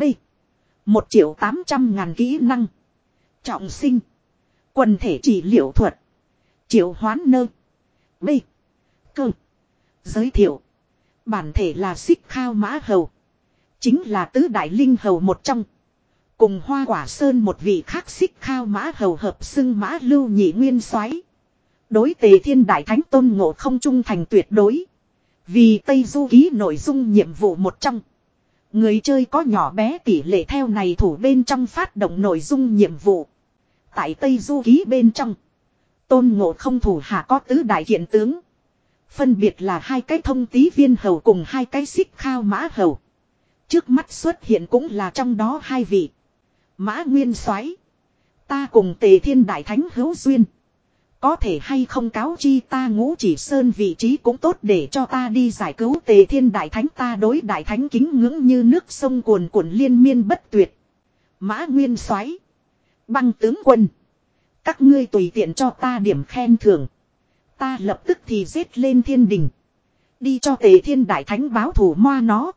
một triệu tám trăm ngàn kỹ năng. Trọng sinh. Quần thể trị liệu thuật. Triệu hoán nơ. B. Cơ. Giới thiệu. Bản thể là Xích Khao Mã Hầu. Chính là tứ đại linh hầu một trong. Cùng Hoa Quả Sơn một vị khác Xích Khao Mã Hầu hợp xưng Mã Lưu Nhị Nguyên soái. Đối Tề Thiên Đại Thánh Tôn Ngộ không trung thành tuyệt đối. Vì Tây Du Ký nội dung nhiệm vụ một trong. Người chơi có nhỏ bé tỷ lệ theo này thủ bên trong phát động nội dung nhiệm vụ. Tại Tây Du Ký bên trong. Tôn Ngộ không thủ hạ có tứ đại kiện tướng. Phân biệt là hai cái thông tí viên hầu cùng hai cái Xích Khao Mã Hầu. Trước mắt xuất hiện cũng là trong đó hai vị. Mã Nguyên soái, ta cùng Tề Thiên Đại Thánh hữu duyên. Có thể hay không cáo chi ta Ngũ Chỉ Sơn vị trí cũng tốt để cho ta đi giải cứu Tề Thiên Đại Thánh, ta đối Đại Thánh kính ngưỡng như nước sông cuồn cuộn liên miên bất tuyệt. Mã Nguyên soái, băng tướng quân, các ngươi tùy tiện cho ta điểm khen thưởng. Ta lập tức thì giết lên thiên đình. Đi cho Tề Thiên Đại Thánh báo thù moa nó.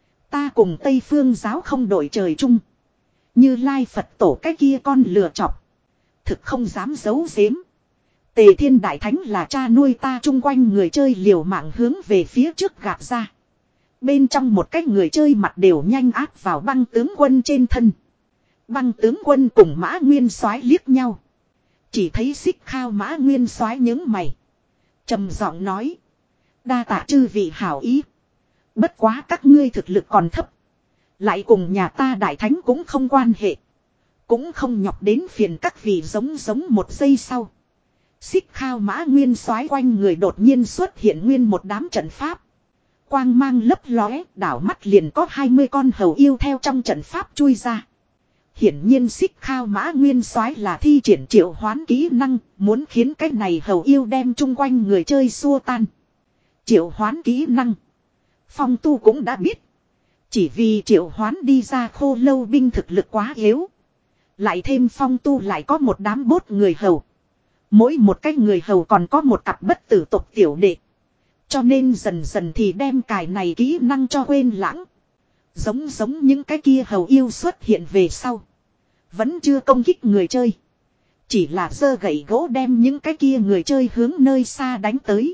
Ta cùng Tây Phương giáo không đổi trời chung. Như Lai Phật tổ cái kia con lừa chọc. Thực không dám giấu giếm. Tề Thiên Đại Thánh là cha nuôi ta, chung quanh người chơi liều mạng hướng về phía trước gạt ra. Bên trong một cái người chơi mặt đều nhanh áp vào băng tướng quân trên thân. Băng tướng quân cùng Mã Nguyên soái liếc nhau. Chỉ thấy Xích Khao Mã Nguyên soái nhướng mày. Trầm giọng nói. Đa tạ chư vị hảo ý. Bất quá các ngươi thực lực còn thấp. Lại cùng nhà ta Đại Thánh cũng không quan hệ. Cũng không nhọc đến phiền các vị giống giống một giây sau. Xích Khao Mã Nguyên soái quanh người đột nhiên xuất hiện nguyên một đám trận pháp. Quang mang lấp lóe, đảo mắt liền có hai mươi con hầu yêu theo trong trận pháp chui ra. Hiển nhiên Xích Khao Mã Nguyên soái là thi triển triệu hoán kỹ năng, muốn khiến cái này hầu yêu đem chung quanh người chơi xua tan. Triệu hoán kỹ năng, Phong Tu cũng đã biết. Chỉ vì triệu hoán đi ra Khô Lâu binh thực lực quá yếu. Lại thêm Phong Tu lại có một đám bốt người hầu. Mỗi một cái người hầu còn có một cặp bất tử tộc tiểu đệ. Cho nên dần dần thì đem cài này kỹ năng cho quên lãng. Giống giống những cái kia hầu yêu xuất hiện về sau. Vẫn chưa công kích người chơi. Chỉ là giơ gậy gỗ đem những cái kia người chơi hướng nơi xa đánh tới.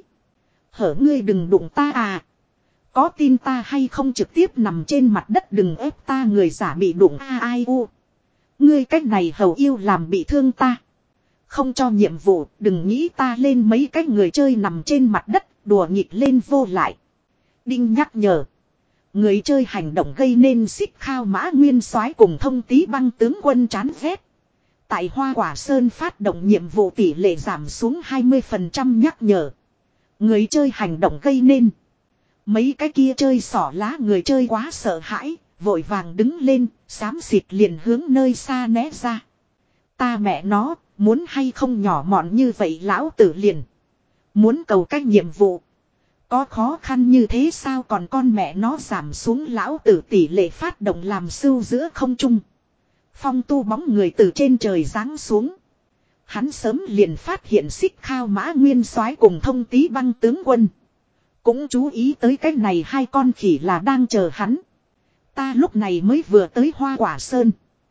Hở ngươi đừng đụng ta à. Có tin ta hay không trực tiếp nằm trên mặt đất, đừng ép ta, người giả bị đụng a ai u. Ngươi cách này hầu yêu làm bị thương ta. Không cho nhiệm vụ, đừng nghĩ ta lên mấy cái người chơi nằm trên mặt đất, đùa nghịch lên vô lại. Đinh nhắc nhở. Người chơi hành động gây nên xích khao mã nguyên soái cùng thông tí băng tướng quân chán ghét. Tại Hoa Quả Sơn phát động nhiệm vụ tỷ lệ giảm xuống hai mươi phần trăm nhắc nhở. Người chơi hành động gây nên. Mấy cái kia chơi xỏ lá người chơi quá sợ hãi, vội vàng đứng lên, xám xịt liền hướng nơi xa né ra. Ta mẹ nó, muốn hay không nhỏ mọn như vậy lão tử liền. Muốn cầu cách nhiệm vụ. Có khó khăn như thế sao còn con mẹ nó giảm xuống lão tử tỷ lệ phát động làm sưu giữa không trung. Phong tu bóng người từ trên trời giáng xuống. Hắn sớm liền phát hiện xích khao mã nguyên soái cùng thông tí băng tướng quân. Cũng chú ý tới cái này hai con khỉ là đang chờ hắn. Ta lúc này mới vừa tới Hoa Quả Sơn.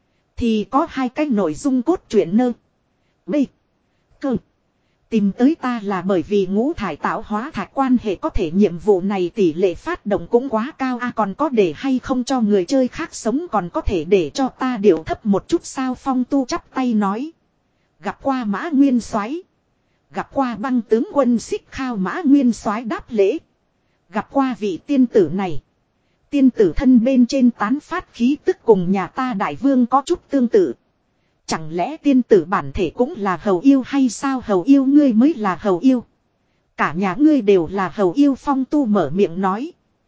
Thì có hai cái nội dung cốt truyện nơ. B. Cơ. Tìm tới ta là bởi vì ngũ thải tạo hóa thạch quan hệ có thể nhiệm vụ này tỷ lệ phát động cũng quá cao a à, còn có để hay không cho người chơi khác sống còn có thể để cho ta điều thấp một chút sao Phong tu chắp tay nói. Gặp qua mã nguyên soái, gặp qua băng tướng quân xích khao mã nguyên soái đáp lễ. Gặp qua vị tiên tử này. Tiên tử thân bên trên tán phát khí tức cùng nhà ta đại vương có chút tương tự. Chẳng lẽ tiên tử bản thể cũng là hầu yêu hay sao hầu yêu ngươi mới là hầu yêu. Cả nhà ngươi đều là hầu yêu Phong tu mở miệng nói.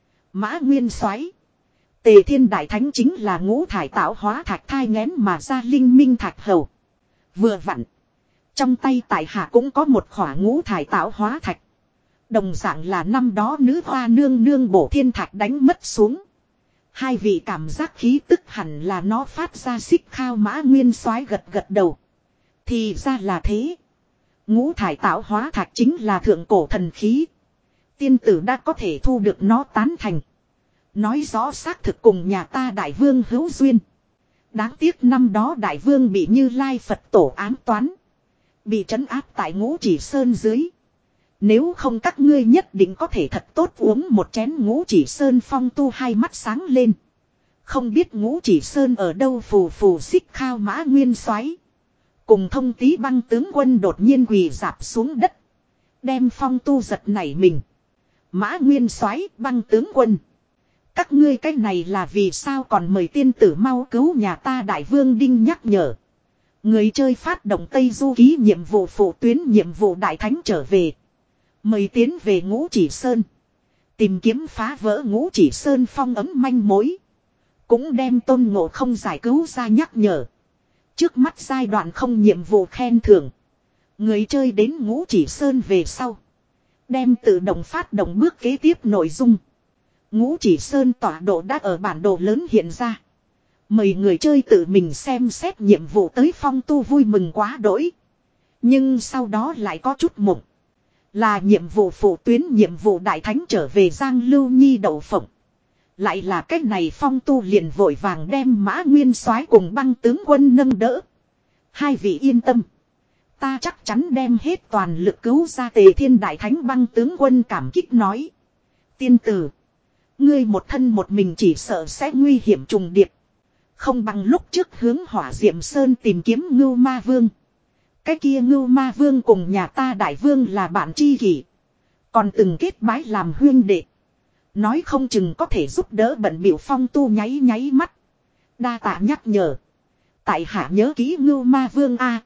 Mã nguyên soái, Tề Thiên Đại Thánh chính là ngũ thải tạo hóa thạch thai nghén mà ra linh minh thạch hầu. Vừa vặn. Trong tay tại hạ cũng có một khỏa ngũ thải tạo hóa thạch. Đồng dạng là năm đó nữ hoa nương nương bổ thiên thạch đánh mất xuống. Hai vị cảm giác khí tức hẳn là nó phát ra xích khao mã nguyên soái gật gật đầu. Thì ra là thế. Ngũ thải tạo hóa thạch chính là thượng cổ thần khí. Tiên tử đã có thể thu được nó tán thành. Nói rõ xác thực cùng nhà ta đại vương hữu duyên. Đáng tiếc năm đó đại vương bị Như Lai Phật tổ ám toán. Bị trấn áp tại Ngũ Chỉ Sơn dưới. Nếu không các ngươi nhất định có thể thật tốt uống một chén Ngũ Chỉ Sơn. Phong tu hai mắt sáng lên. Không biết Ngũ Chỉ Sơn ở đâu phù phù xích khao mã nguyên soái cùng thông tí băng tướng quân đột nhiên quỳ dạp xuống đất. Đem Phong tu giật nảy mình. Mã nguyên soái băng tướng quân. Các ngươi cái này là vì sao còn mời tiên tử mau cứu nhà ta đại vương đinh nhắc nhở. Người chơi phát động Tây Du ký nhiệm vụ phụ tuyến nhiệm vụ đại thánh trở về. Mời tiến về Ngũ Chỉ Sơn. Tìm kiếm phá vỡ Ngũ Chỉ Sơn phong ấm manh mối. Cũng đem Tôn Ngộ Không giải cứu ra nhắc nhở. Trước mắt giai đoạn không nhiệm vụ khen thưởng. Người chơi đến Ngũ Chỉ Sơn về sau. Đem tự động phát động bước kế tiếp nội dung. Ngũ Chỉ Sơn tọa độ đã ở bản đồ lớn hiện ra. Mời người chơi tự mình xem xét nhiệm vụ tới. Phong tu vui mừng quá đỗi. Nhưng sau đó lại có chút mộng. Là nhiệm vụ phụ tuyến nhiệm vụ đại thánh trở về Giang Lưu Nhi đậu phộng. Lại là cách này Phong tu liền vội vàng đem mã nguyên soái cùng băng tướng quân nâng đỡ. Hai vị yên tâm. Ta chắc chắn đem hết toàn lực cứu ra Tề Thiên Đại Thánh băng tướng quân cảm kích nói. Tiên tử. Ngươi một thân một mình chỉ sợ sẽ nguy hiểm trùng điệp. Không bằng lúc trước hướng Hỏa Diệm Sơn tìm kiếm Ngưu Ma Vương. Cái kia Ngưu Ma Vương cùng nhà ta đại vương là bạn tri kỷ. Còn từng kết bái làm huyên đệ. Nói không chừng có thể giúp đỡ bận biểu. Phong tu nháy nháy mắt. Đa tạ nhắc nhở. Tại hạ nhớ kỹ Ngưu Ma Vương a.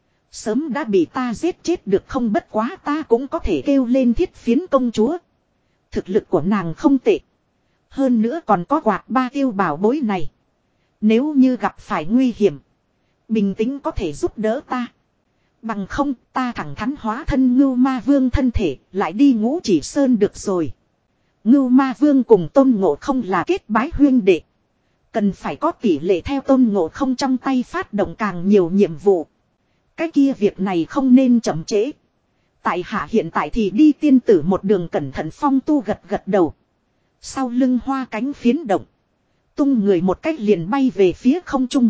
Sớm đã bị ta giết chết được không bất quá ta cũng có thể kêu lên Thiết Phiến công chúa. Thực lực của nàng không tệ. Hơn nữa còn có quạt ba tiêu bảo bối này. Nếu như gặp phải nguy hiểm. Bình tĩnh có thể giúp đỡ ta. Bằng không ta thẳng thắn hóa thân Ngưu Ma Vương thân thể. Lại đi Ngũ Chỉ Sơn được rồi. Ngưu Ma Vương cùng Tôn Ngộ Không là kết bái huyên đệ. Cần phải có tỷ lệ theo Tôn Ngộ Không trong tay phát động càng nhiều nhiệm vụ. Cái kia việc này không nên chậm trễ. Tại hạ hiện tại thì đi tiên tử một đường cẩn thận. Phong tu gật gật đầu. Sau lưng hoa cánh phiến động. Tung người một cách liền bay về phía không trung.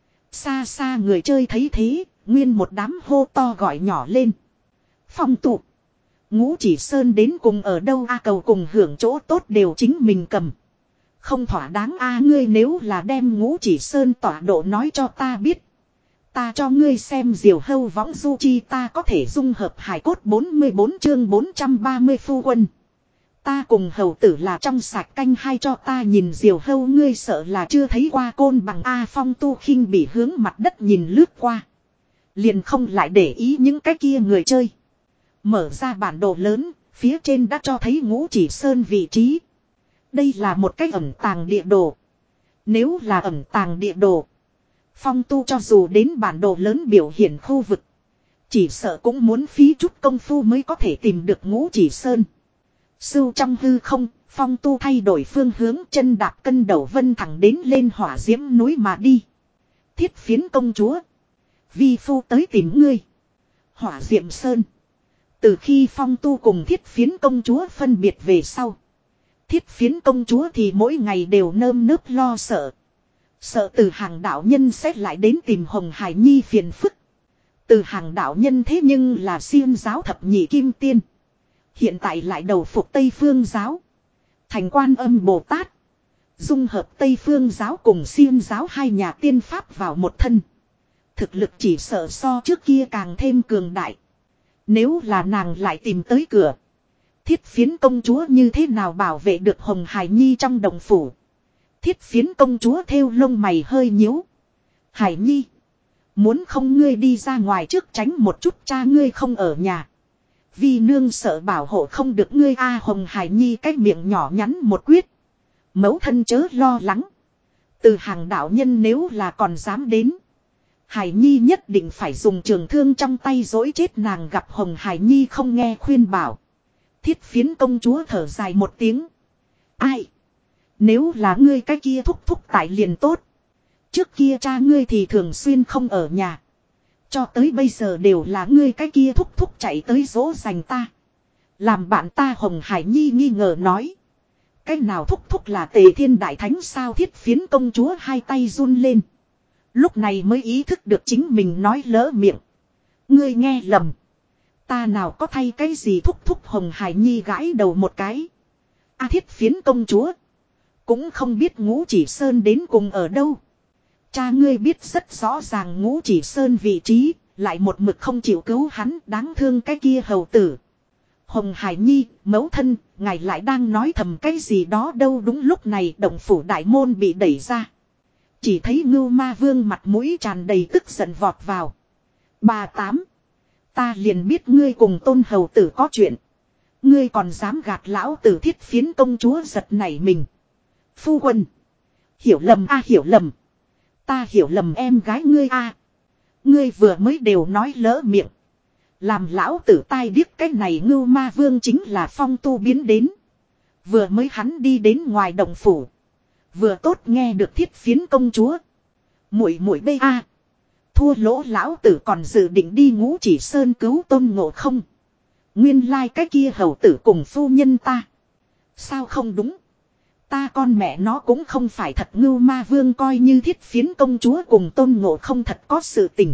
Xa xa người chơi thấy thế. Nguyên một đám hô to gọi nhỏ lên. Phong tụ. Ngũ Chỉ Sơn đến cùng ở đâu a cầu cùng hưởng chỗ tốt đều chính mình cầm. Không thỏa đáng a ngươi nếu là đem Ngũ Chỉ Sơn tọa độ nói cho ta biết. Ta cho ngươi xem diều hâu võng du chi ta có thể dung hợp hải cốt bốn mươi bốn chương bốn trăm ba mươi phu quân. Ta cùng hầu tử là trong sạch canh hay cho ta nhìn diều hâu ngươi sợ là chưa thấy qua côn bằng A Phong tu khinh bị hướng mặt đất nhìn lướt qua. Liền không lại để ý những cái kia người chơi. Mở ra bản đồ lớn, phía trên đã cho thấy Ngũ Chỉ Sơn vị trí. Đây là một cái ẩn tàng địa đồ. Nếu là ẩn tàng địa đồ, Phong tu cho dù đến bản đồ lớn biểu hiện khu vực, chỉ sợ cũng muốn phí chút công phu mới có thể tìm được Ngũ Chỉ Sơn. Sưu trong hư không, Phong tu thay đổi phương hướng, chân đạp cân đầu vân thẳng đến lên hỏa diễm núi mà đi. Thiết Phiến công chúa, vi phu tới tìm ngươi. Hỏa diệm sơn. Từ khi Phong tu cùng Thiết Phiến công chúa phân biệt về sau, Thiết Phiến công chúa thì mỗi ngày đều nơm nớp lo sợ. Sợ từ hàng đạo nhân sẽ lại đến tìm Hồng Hải Nhi phiền phức. Từ hàng đạo nhân thế nhưng là Xiêm giáo thập nhị kim tiên. Hiện tại lại đầu phục Tây Phương giáo. Thành Quan Âm Bồ Tát. Dung hợp Tây Phương giáo cùng Xiêm giáo hai nhà tiên pháp vào một thân. Thực lực chỉ sợ so trước kia càng thêm cường đại. Nếu là nàng lại tìm tới cửa, Thiết Phiến công chúa như thế nào bảo vệ được Hồng Hải Nhi trong đồng phủ? Thiết Phiến công chúa thêu lông mày hơi nhíu. Hải Nhi, muốn không ngươi đi ra ngoài trước tránh một chút, cha ngươi không ở nhà. Vì nương sợ bảo hộ không được ngươi. A Hồng Hải Nhi cái miệng nhỏ nhắn một quyết. Mẫu thân chớ lo lắng. Từ hàng đạo nhân nếu là còn dám đến, Hải Nhi nhất định phải dùng trường thương trong tay dối chết nàng. Gặp Hồng Hải Nhi không nghe khuyên bảo, Thiết Phiến công chúa thở dài một tiếng. Ai? Nếu là ngươi cái kia thúc thúc tại liền tốt. Trước kia cha ngươi thì thường xuyên không ở nhà. Cho tới bây giờ đều là ngươi cái kia thúc thúc chạy tới dỗ dành ta. Làm bạn ta. Hồng Hải Nhi nghi ngờ nói. Cái nào thúc thúc là Tề Thiên Đại Thánh sao? Thiết Phiến công chúa hai tay run lên. Lúc này mới ý thức được chính mình nói lỡ miệng. Ngươi nghe lầm. Ta nào có thay cái gì thúc thúc. Hồng Hải Nhi gãi đầu một cái. A Thiết Phiến công chúa, cũng không biết Ngũ Chỉ Sơn đến cùng ở đâu. Cha ngươi biết rất rõ ràng Ngũ Chỉ Sơn vị trí, lại một mực không chịu cứu hắn, đáng thương cái kia hầu tử. Hồng Hải Nhi, mẫu thân, ngài lại đang nói thầm cái gì đó đâu. Đúng lúc này động phủ đại môn bị đẩy ra. Chỉ thấy Ngưu Ma Vương mặt mũi tràn đầy tức giận vọt vào. Bà Tám, ta liền biết ngươi cùng Tôn hầu tử có chuyện. Ngươi còn dám gạt lão tử. Thiết Phiến công chúa giật nảy mình. Phu quân, hiểu lầm a hiểu lầm. Ta hiểu lầm em gái ngươi a. Ngươi vừa mới đều nói lỡ miệng. Làm lão tử tai điếc. Cái này Ngưu Ma Vương chính là Phong tu biến đến. Vừa mới hắn đi đến ngoài đồng phủ, vừa tốt nghe được Thiết Phiến công chúa. Muội muội bê a. Thua lỗ lão tử còn dự định đi Ngũ Chỉ Sơn cứu Tôn Ngộ Không. Nguyên lai like cái kia hầu tử cùng phu nhân ta. Sao không đúng? Ta con mẹ nó cũng không phải thật. Ngưu Ma Vương coi như Thiết Phiến công chúa cùng Tôn Ngộ Không thật có sự tình.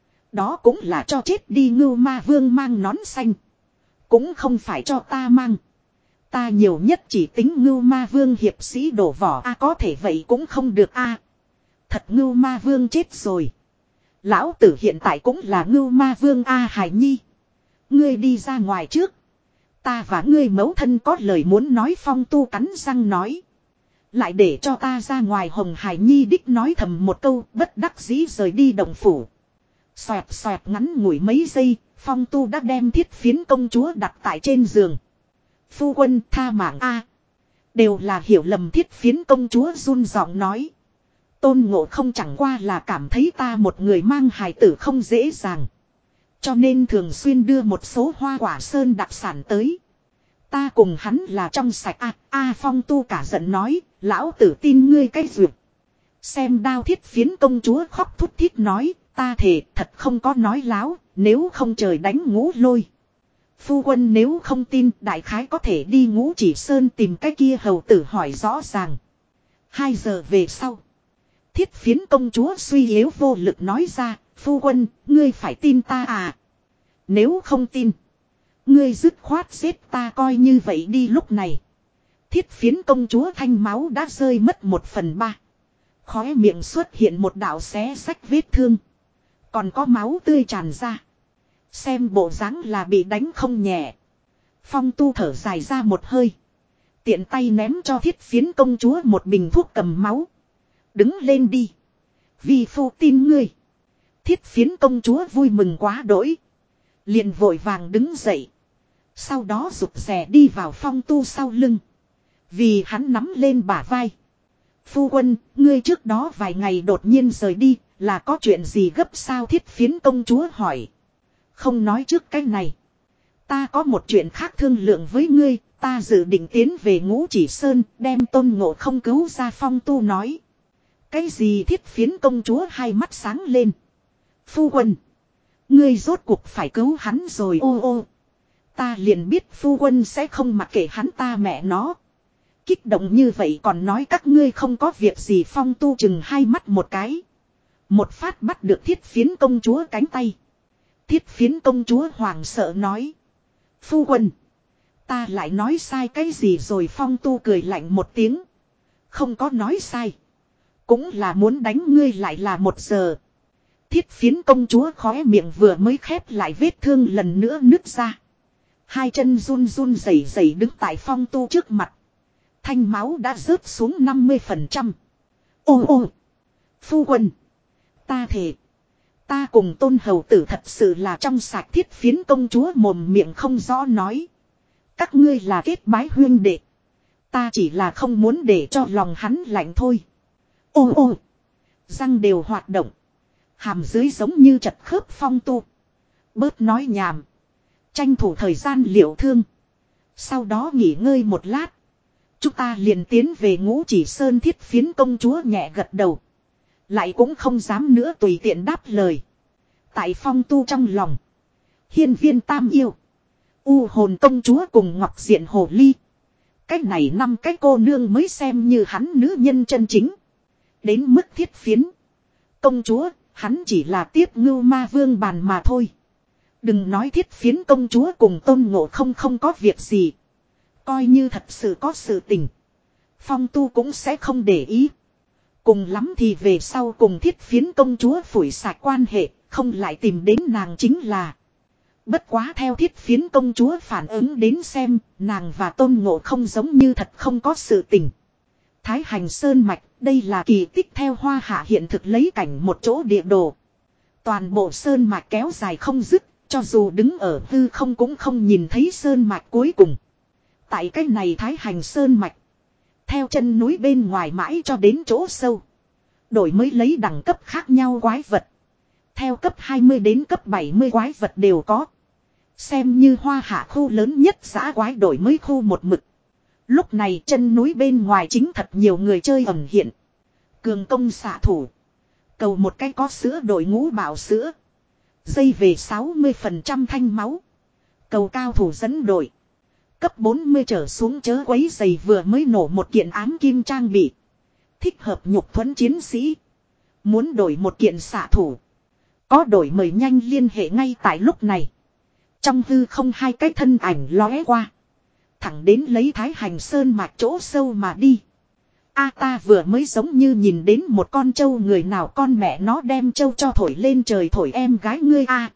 Đó cũng là cho chết đi. Ngưu Ma Vương mang nón xanh, cũng không phải cho ta mang. Ta nhiều nhất chỉ tính Ngưu Ma Vương hiệp sĩ đổ vỏ a. À, có thể vậy cũng không được a. À, thật Ngưu Ma Vương chết rồi, lão tử hiện tại cũng là Ngưu Ma Vương a. À, Hải Nhi, ngươi đi ra ngoài trước. Ta và ngươi mẫu thân có lời muốn nói. Phong tu cắn răng nói. Lại để cho ta ra ngoài. Hồng Hải Nhi đích nói thầm một câu, bất đắc dĩ rời đi đồng phủ. Xoẹt xoẹt ngắn ngủi mấy giây, Phong tu đã đem Thiết Phiến công chúa đặt tại trên giường. Phu quân tha mạng a. Đều là hiểu lầm. Thiết Phiến công chúa run giọng nói. Tôn Ngộ Không chẳng qua là cảm thấy ta một người mang hài tử không dễ dàng, cho nên thường xuyên đưa một số hoa quả sơn đặc sản tới. Ta cùng hắn là trong sạch a. A Phong tu cả giận nói. Lão tử tin ngươi cái duyệt. Xem đao. Thiết Phiến công chúa khóc thút thít nói. Ta thề thật không có nói láo, nếu không trời đánh Ngũ Lôi. Phu quân nếu không tin, đại khái có thể đi Ngũ Chỉ Sơn tìm cái kia hầu tử hỏi rõ ràng. Hai giờ về sau, Thiết Phiến công chúa suy yếu vô lực nói ra. Phu quân, ngươi phải tin ta à. Nếu không tin, ngươi dứt khoát giết ta coi như vậy đi. Lúc này, Thiết Phiến công chúa thanh máu đã rơi mất một phần ba. Khóe miệng xuất hiện một đạo xé xách vết thương, còn có máu tươi tràn ra. Xem bộ dáng là bị đánh không nhẹ. Phong tu thở dài ra một hơi. Tiện tay ném cho Thiết Phiến công chúa một bình thuốc cầm máu. Đứng lên đi. Vi phu tin ngươi. Thiết Phiến công chúa vui mừng quá đỗi. Liền vội vàng đứng dậy. Sau đó rụt rè đi vào Phong Tu sau lưng. Vì hắn nắm lên bả vai. Phu quân, ngươi trước đó vài ngày đột nhiên rời đi, là có chuyện gì gấp sao? Thiết Phiến công chúa hỏi. Không nói trước cái này. Ta có một chuyện khác thương lượng với ngươi, ta dự định tiến về Ngũ Chỉ Sơn, đem Tôn Ngộ Không cứu ra. Phong Tu nói. Cái gì? Thiết Phiến công chúa hai mắt sáng lên. Phu quân, ngươi rốt cuộc phải cứu hắn rồi. Ô ô. Ta liền biết phu quân sẽ không mặc kệ hắn, ta mẹ nó. Kích động như vậy còn nói các ngươi không có việc gì. Phong Tu chừng hai mắt một cái. Một phát bắt được Thiết Phiến công chúa cánh tay. Thiết Phiến công chúa hoảng sợ nói. Phu quân, ta lại nói sai cái gì rồi? Phong Tu cười lạnh một tiếng. Không có nói sai. Cũng là muốn đánh ngươi lại là một giờ. Thiết Phiến công chúa khóe miệng vừa mới khép lại, vết thương lần nữa nứt ra. Hai chân run run rẩy rẩy đứng tại Phong Tu trước mặt. Thanh máu đã rớt xuống năm mươi phần trăm. Ô ô. Phu quân. Ta thề. Ta cùng Tôn hầu tử thật sự là trong sạch. Thiết Phiến công chúa mồm miệng không rõ nói. Các ngươi là kết bái huyên đệ. Ta chỉ là không muốn để cho lòng hắn lạnh thôi. Ô ô. Răng đều hoạt động. Hàm dưới giống như chật khớp. Phong Tu. Bớt nói nhảm. Tranh thủ thời gian liệu thương. Sau đó nghỉ ngơi một lát. Chúng ta liền tiến về Ngũ Chỉ Sơn. Thiết Phiến công chúa nhẹ gật đầu. Lại cũng không dám nữa tùy tiện đáp lời. Tại Phong Tu trong lòng. Hiên Viên Tam Yêu. U Hồn công chúa cùng Ngọc Diện Hồ Ly. Cách này năm cái cô nương mới xem như hắn nữ nhân chân chính. Đến mức Thiết Phiến công chúa, hắn chỉ là tiếp Ngưu Ma Vương bàn mà thôi. Đừng nói Thiết Phiến công chúa cùng Tôn Ngộ Không không có việc gì. Coi như thật sự có sự tình, Phong Tu cũng sẽ không để ý. Cùng lắm thì về sau cùng Thiết Phiến công chúa phủi sạch quan hệ, không lại tìm đến nàng chính là. Bất quá theo Thiết Phiến công chúa phản ứng đến xem, nàng và Tôn Ngộ Không giống như thật không có sự tình. Thái Hành Sơn Mạch, đây là kỳ tích theo Hoa Hạ hiện thực lấy cảnh một chỗ địa đồ. Toàn bộ Sơn Mạch kéo dài không dứt, cho dù đứng ở hư không cũng không nhìn thấy Sơn Mạch cuối cùng. Tại cái này Thái Hành Sơn Mạch, theo chân núi bên ngoài mãi cho đến chỗ sâu, đổi mới lấy đẳng cấp khác nhau quái vật. Theo cấp hai mươi đến cấp bảy mươi quái vật đều có. Xem như Hoa Hạ khu lớn nhất dã quái đổi mới khu một mực. Lúc này chân núi bên ngoài chính thật nhiều người chơi ẩn hiện. Cường công xạ thủ. Cầu một cái có sữa đội ngũ bảo sữa. Dây về sáu mươi phần trăm thanh máu. Cầu cao thủ dẫn đội. Cấp bốn mươi trở xuống chớ quấy giày vừa mới nổ một kiện ám kim trang bị. Thích hợp nhục thuẫn chiến sĩ. Muốn đổi một kiện xạ thủ. Có đổi mời nhanh liên hệ ngay tại lúc này. Trong hư không hai cái thân ảnh lóe qua. Thẳng đến lấy Thái Hành Sơn Mạch chỗ sâu mà đi. A ta vừa mới giống như nhìn đến một con trâu, người nào con mẹ nó đem trâu cho thổi lên trời thổi em gái ngươi a.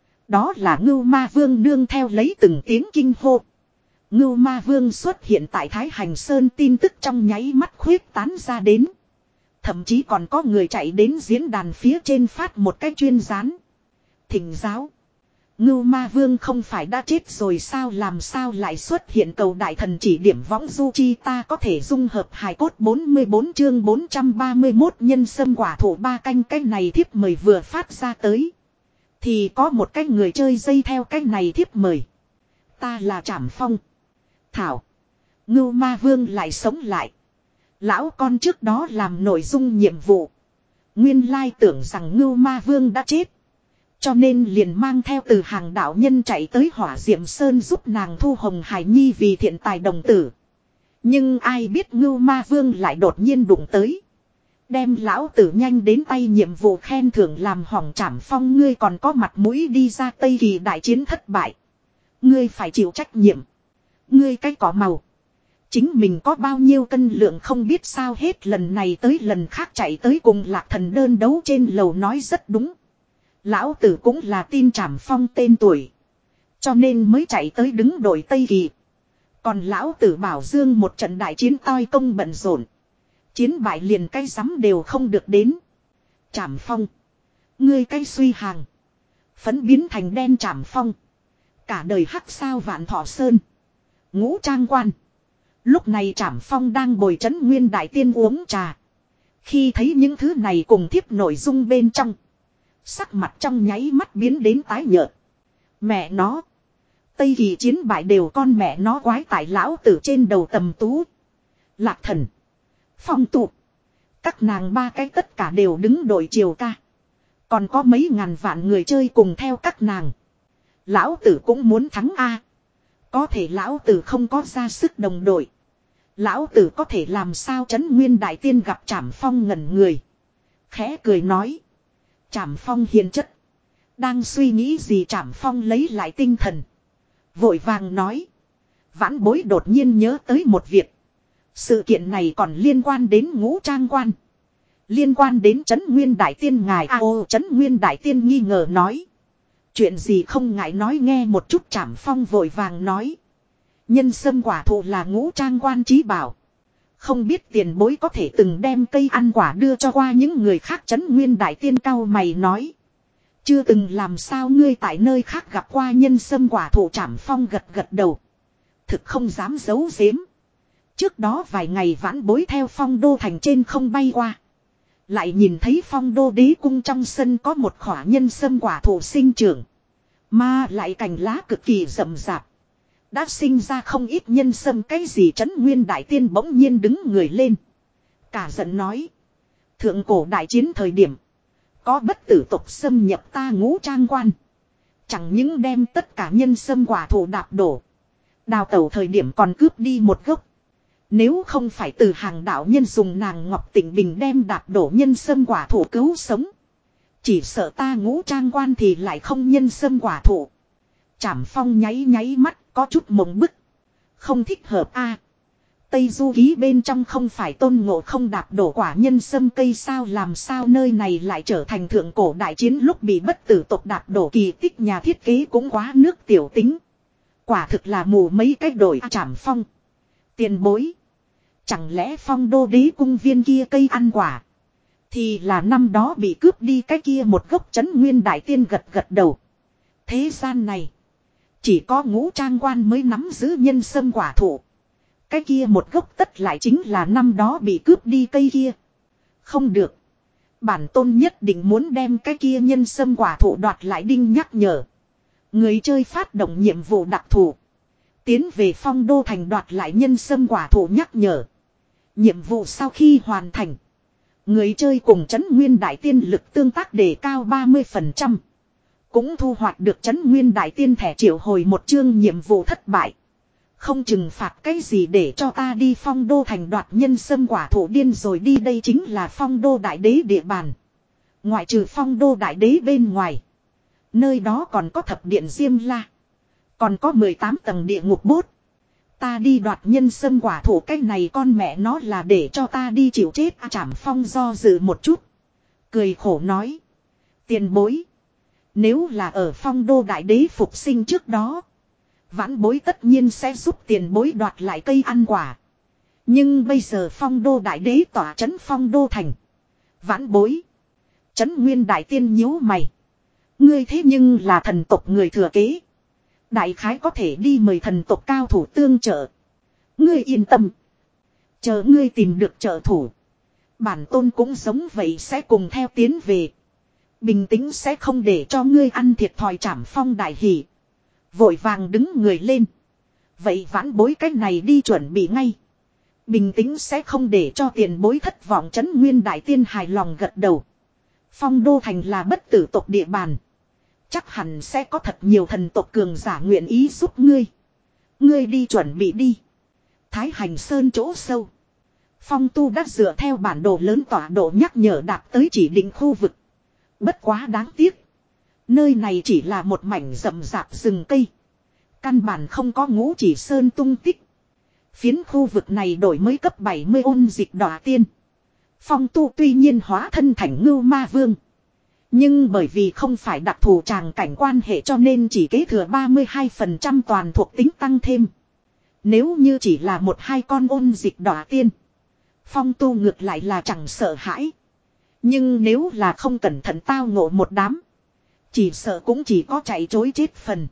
Đó là Ngưu Ma Vương nương theo lấy từng tiếng kinh hô. Ngưu Ma Vương xuất hiện tại Thái Hành Sơn, tin tức trong nháy mắt khuyết tán ra đến. Thậm chí còn có người chạy đến diễn đàn phía trên phát một cái chuyên gián. Thỉnh giáo. Ngưu Ma Vương không phải đã chết rồi sao, làm sao lại xuất hiện, cầu đại thần chỉ điểm võng du chi ta có thể dung hợp hài cốt. Bốn mươi bốn chương bốn trăm ba mươi mốt nhân sâm quả thụ ba canh. Cái này thiếp mời vừa phát ra tới. Thì có một cái người chơi dây theo cái này thiếp mời. Ta là Trảm Phong. Thảo. Ngưu Ma Vương lại sống lại. Lão con trước đó làm nội dung nhiệm vụ. Nguyên lai tưởng rằng Ngưu Ma Vương đã chết. Cho nên liền mang theo từ hàng đạo nhân chạy tới Hỏa Diệm Sơn giúp nàng thu Hồng Hải Nhi vì thiện tài đồng tử. Nhưng ai biết Ngưu Ma Vương lại đột nhiên đụng tới. Đem lão tử nhanh đến tay nhiệm vụ khen thưởng làm hỏng. Trảm Phong, ngươi còn có mặt mũi đi ra Tây Kỳ đại chiến thất bại. Ngươi phải chịu trách nhiệm. Ngươi cái cỏ màu. Chính mình có bao nhiêu cân lượng không biết sao, hết lần này tới lần khác chạy tới cùng Lạc Thần đơn đấu trên lầu. Nói rất đúng. Lão tử cũng là tin Trảm Phong tên tuổi. Cho nên mới chạy tới đứng đội Tây Kỳ. Còn lão tử bảo dương một trận đại chiến toi công bận rộn. Chiến bại liền cái rắm đều không được đến. Trảm Phong. Ngươi cái suy hàng. Phấn biến thành đen Trảm Phong. Cả đời hắc sao vạn thọ sơn. Ngũ trang quan. Lúc này Trảm Phong đang bồi trấn nguyên đại tiên uống trà. Khi thấy những thứ này cùng thiếp nội dung bên trong. Sắc mặt trong nháy mắt biến đến tái nhợt. Mẹ nó. Tây Kỳ chiến bại đều con mẹ nó quái tại lão tử trên đầu tầm tú. Lạc Thần. Phong tụ. Các nàng ba cái tất cả đều đứng đội triều ca. Còn có mấy ngàn vạn người chơi cùng theo các nàng. Lão tử cũng muốn thắng A. Có thể lão tử không có ra sức đồng đội. Lão tử có thể làm sao trấn nguyên đại tiên gặp Trảm Phong ngẩn người. Khẽ cười nói. Trảm Phong hiền chất. Đang suy nghĩ gì Trảm Phong lấy lại tinh thần. Vội vàng nói. Vãn bối đột nhiên nhớ tới một việc. Sự kiện này còn liên quan đến ngũ trang quan. Liên quan đến trấn nguyên đại tiên ngài a ô trấn nguyên đại tiên nghi ngờ nói. Chuyện gì không ngại nói nghe một chút Trảm Phong vội vàng nói. Nhân sâm quả thụ là ngũ trang quan trí bảo. Không biết tiền bối có thể từng đem cây ăn quả đưa cho qua những người khác trấn nguyên đại tiên cao mày nói. Chưa từng làm sao ngươi tại nơi khác gặp qua nhân sâm quả thụ Trảm Phong gật gật đầu. Thực không dám giấu giếm. Trước đó vài ngày vãn bối theo phong đô thành trên không bay qua. Lại nhìn thấy phong đô đế cung trong sân có một khỏa nhân sâm quả thụ sinh trưởng. Mà lại cành lá cực kỳ rậm rạp. Đã sinh ra không ít nhân sâm cái gì trấn nguyên đại tiên bỗng nhiên đứng người lên. Cả giận nói. Thượng cổ đại chiến thời điểm. Có bất tử tộc xâm nhập ta ngũ trang quan. Chẳng những đem tất cả nhân sâm quả thụ đạp đổ. Đào tẩu thời điểm còn cướp đi một gốc. Nếu không phải từ hàng đạo nhân dùng nàng ngọc tịnh bình đem đạp đổ nhân sâm quả thụ cứu sống. Chỉ sợ ta ngũ trang quan thì lại không nhân sâm quả thụ. Trảm Phong nháy nháy mắt có chút mộng bức. Không thích hợp a. Tây Du Ký bên trong không phải Tôn Ngộ không đạp đổ quả nhân sâm cây sao làm sao nơi này lại trở thành thượng cổ đại chiến lúc bị bất tử tộc đạp đổ kỳ tích nhà thiết kế cũng quá nước tiểu tính. Quả thực là mù mấy cách đổi a Trảm Phong. Tiền bối. Chẳng lẽ phong đô đế cung viên kia cây ăn quả. Thì là năm đó bị cướp đi cái kia một gốc trấn nguyên đại tiên gật gật đầu. Thế gian này. Chỉ có ngũ trang quan mới nắm giữ nhân sâm quả thụ. Cái kia một gốc tất lại chính là năm đó bị cướp đi cây kia. Không được. Bản tôn nhất định muốn đem cái kia nhân sâm quả thụ đoạt lại đinh nhắc nhở. Người chơi phát động nhiệm vụ đặc thù. Tiến về phong đô thành đoạt lại nhân sâm quả thụ nhắc nhở. Nhiệm vụ sau khi hoàn thành. Người chơi cùng trấn nguyên đại tiên lực tương tác đề cao ba mươi phần trăm. Cũng thu hoạch được trấn nguyên đại tiên thẻ triệu hồi một chương nhiệm vụ thất bại. Không trừng phạt cái gì để cho ta đi phong đô thành đoạt nhân sâm quả thụ điên rồi đi đây chính là phong đô đại đế địa bàn. Ngoại trừ phong đô đại đế bên ngoài. Nơi đó còn có thập điện Diêm La. Còn có mười tám tầng địa ngục bốt. Ta đi đoạt nhân sâm quả thụ cái này con mẹ nó là để cho ta đi chịu chết à, Trảm Phong do dự một chút. Cười khổ nói. Tiền bối. Nếu là ở phong đô đại đế phục sinh trước đó. Vãn bối tất nhiên sẽ giúp tiền bối đoạt lại cây ăn quả. Nhưng bây giờ phong đô đại đế tỏa trấn phong đô thành. Vãn bối. Trấn nguyên đại tiên nhíu mày. Ngươi thế nhưng là thần tộc người thừa kế. Đại khái có thể đi mời thần tộc cao thủ tương trợ. Ngươi yên tâm. Chờ ngươi tìm được trợ thủ. Bản tôn cũng giống vậy sẽ cùng theo tiến về. Bình tĩnh sẽ không để cho ngươi ăn thiệt thòi Trảm Phong đại hỉ. Vội vàng đứng người lên. Vậy vãn bối cách này đi chuẩn bị ngay. Bình tĩnh sẽ không để cho tiền bối thất vọng trấn nguyên đại tiên hài lòng gật đầu. Phong đô thành là bất tử tộc địa bàn. Chắc hẳn sẽ có thật nhiều thần tộc cường giả nguyện ý giúp ngươi. Ngươi đi chuẩn bị đi. Thái Hành Sơn chỗ sâu. Phong Tu đã dựa theo bản đồ lớn tọa độ nhắc nhở đạp tới chỉ định khu vực. Bất quá đáng tiếc. Nơi này chỉ là một mảnh rậm rạp rừng cây. Căn bản không có Ngũ Chỉ Sơn tung tích. Phiến khu vực này đổi mới cấp bảy mươi ôn dịch đọa tiên. Phong Tu tuy nhiên hóa thân thành Ngưu Ma Vương. Nhưng bởi vì không phải đặc thù tràng cảnh quan hệ cho nên chỉ kế thừa ba mươi hai phần trăm toàn thuộc tính tăng thêm. Nếu như chỉ là một hai con ôn dịch đỏ tiên, Phong Tu ngược lại là chẳng sợ hãi. Nhưng nếu là không cẩn thận tao ngộ một đám, chỉ sợ cũng chỉ có chạy trối chết phần.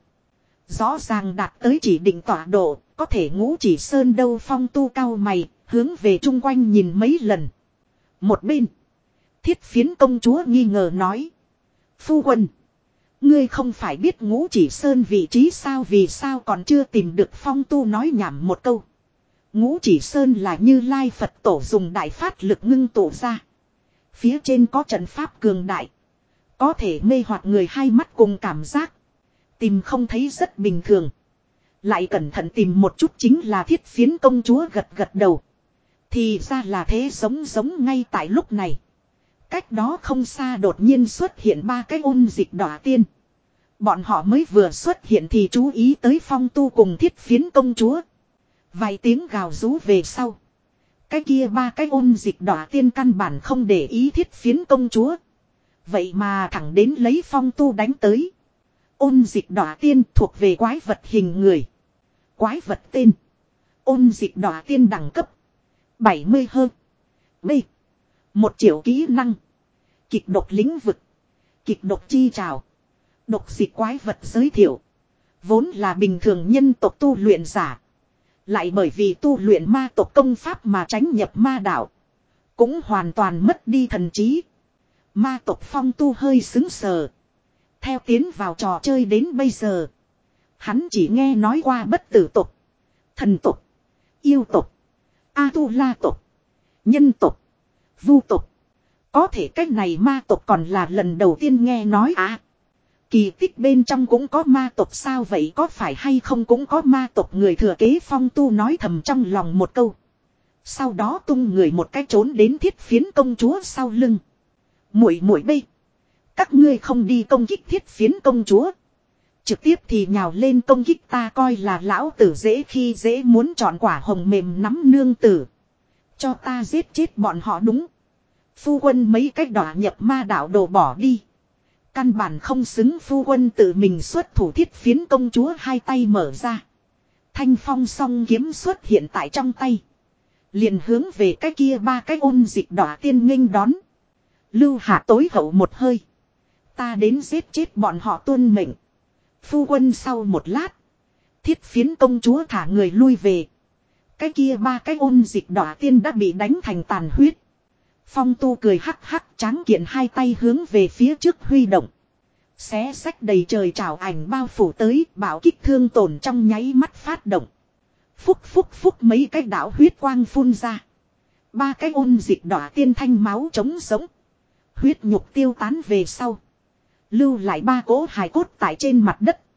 Rõ ràng đạt tới chỉ định tọa độ, có thể Ngũ Chỉ Sơn đâu. Phong Tu cao mày, hướng về chung quanh nhìn mấy lần. Một bên, Thiết Phiến công chúa nghi ngờ nói: Phu quân, ngươi không phải biết Ngũ Chỉ Sơn vị trí sao, vì sao còn chưa tìm được? Phong Tu nói nhảm một câu. Ngũ Chỉ Sơn là Như Lai Phật Tổ dùng đại phát lực ngưng tụ ra. Phía trên có trận pháp cường đại, có thể mê hoặc người hai mắt cùng cảm giác. Tìm không thấy rất bình thường. Lại cẩn thận tìm một chút chính là Thiết Phiến công chúa gật gật đầu. Thì ra là thế. Giống giống ngay tại lúc này, cách đó không xa đột nhiên xuất hiện ba cái ôn dịch đỏ tiên. Bọn họ mới vừa xuất hiện thì chú ý tới Phong Tu cùng Thiết Phiến công chúa. Vài tiếng gào rú về sau, cái kia ba cái ôn dịch đỏ tiên căn bản không để ý Thiết Phiến công chúa. Vậy mà thẳng đến lấy Phong Tu đánh tới. Ôn dịch đỏ tiên thuộc về quái vật hình người. Quái vật tên: ôn dịch đỏ tiên, đẳng cấp bảy mươi hơn. B. Một triệu kỹ năng: kịch độc lĩnh vực, kịch độc chi trào, độc dịch quái vật. Giới thiệu: vốn là bình thường nhân tộc tu luyện giả, lại bởi vì tu luyện ma tộc công pháp mà tránh nhập ma đạo, cũng hoàn toàn mất đi thần trí. Ma tộc Phong Tu hơi xứng sờ. Theo tiến vào trò chơi đến bây giờ, hắn chỉ nghe nói qua bất tử tộc, thần tộc, yêu tộc, A-tu-la tộc, nhân tộc, vu tộc. Có thể cách này ma tộc còn là lần đầu tiên nghe nói à. Kỳ tích bên trong cũng có ma tộc sao? Vậy có phải hay không cũng có ma tộc người thừa kế? Phong Tu nói thầm trong lòng một câu. Sau đó tung người một cái trốn đến Thiết Phiến công chúa sau lưng. Muội muội bê, các ngươi không đi công kích Thiết Phiến công chúa, trực tiếp thì nhào lên công kích ta, coi là lão tử dễ khi dễ, muốn chọn quả hồng mềm nắm nương tử. Cho ta giết chết bọn họ. Đúng, phu quân mấy cách đỏ nhập ma đạo đồ bỏ đi, căn bản không xứng phu quân tự mình xuất thủ. Thiết Phiến công chúa hai tay mở ra, thanh phong song kiếm xuất hiện tại trong tay, liền hướng về cái kia ba cái ôn dịch đỏ tiên nghênh đón. Lưu hạ tối hậu một hơi, ta đến giết chết bọn họ, tuân mệnh phu quân. Sau một lát, Thiết Phiến công chúa thả người lui về. Cái kia ba cái ôn dịch đỏ tiên đã bị đánh thành tàn huyết. Phong Tu cười hắc hắc, tráng kiện hai tay hướng về phía trước huy động, xé xách đầy trời trảo ảnh bao phủ tới, bảo kích thương tổn trong nháy mắt phát động. Phúc phúc phúc, mấy cái đạo huyết quang phun ra. Ba cái ôn dịch đỏ tiên thanh máu trống sống, huyết nhục tiêu tán về sau, lưu lại ba cỗ hài cốt tại trên mặt đất.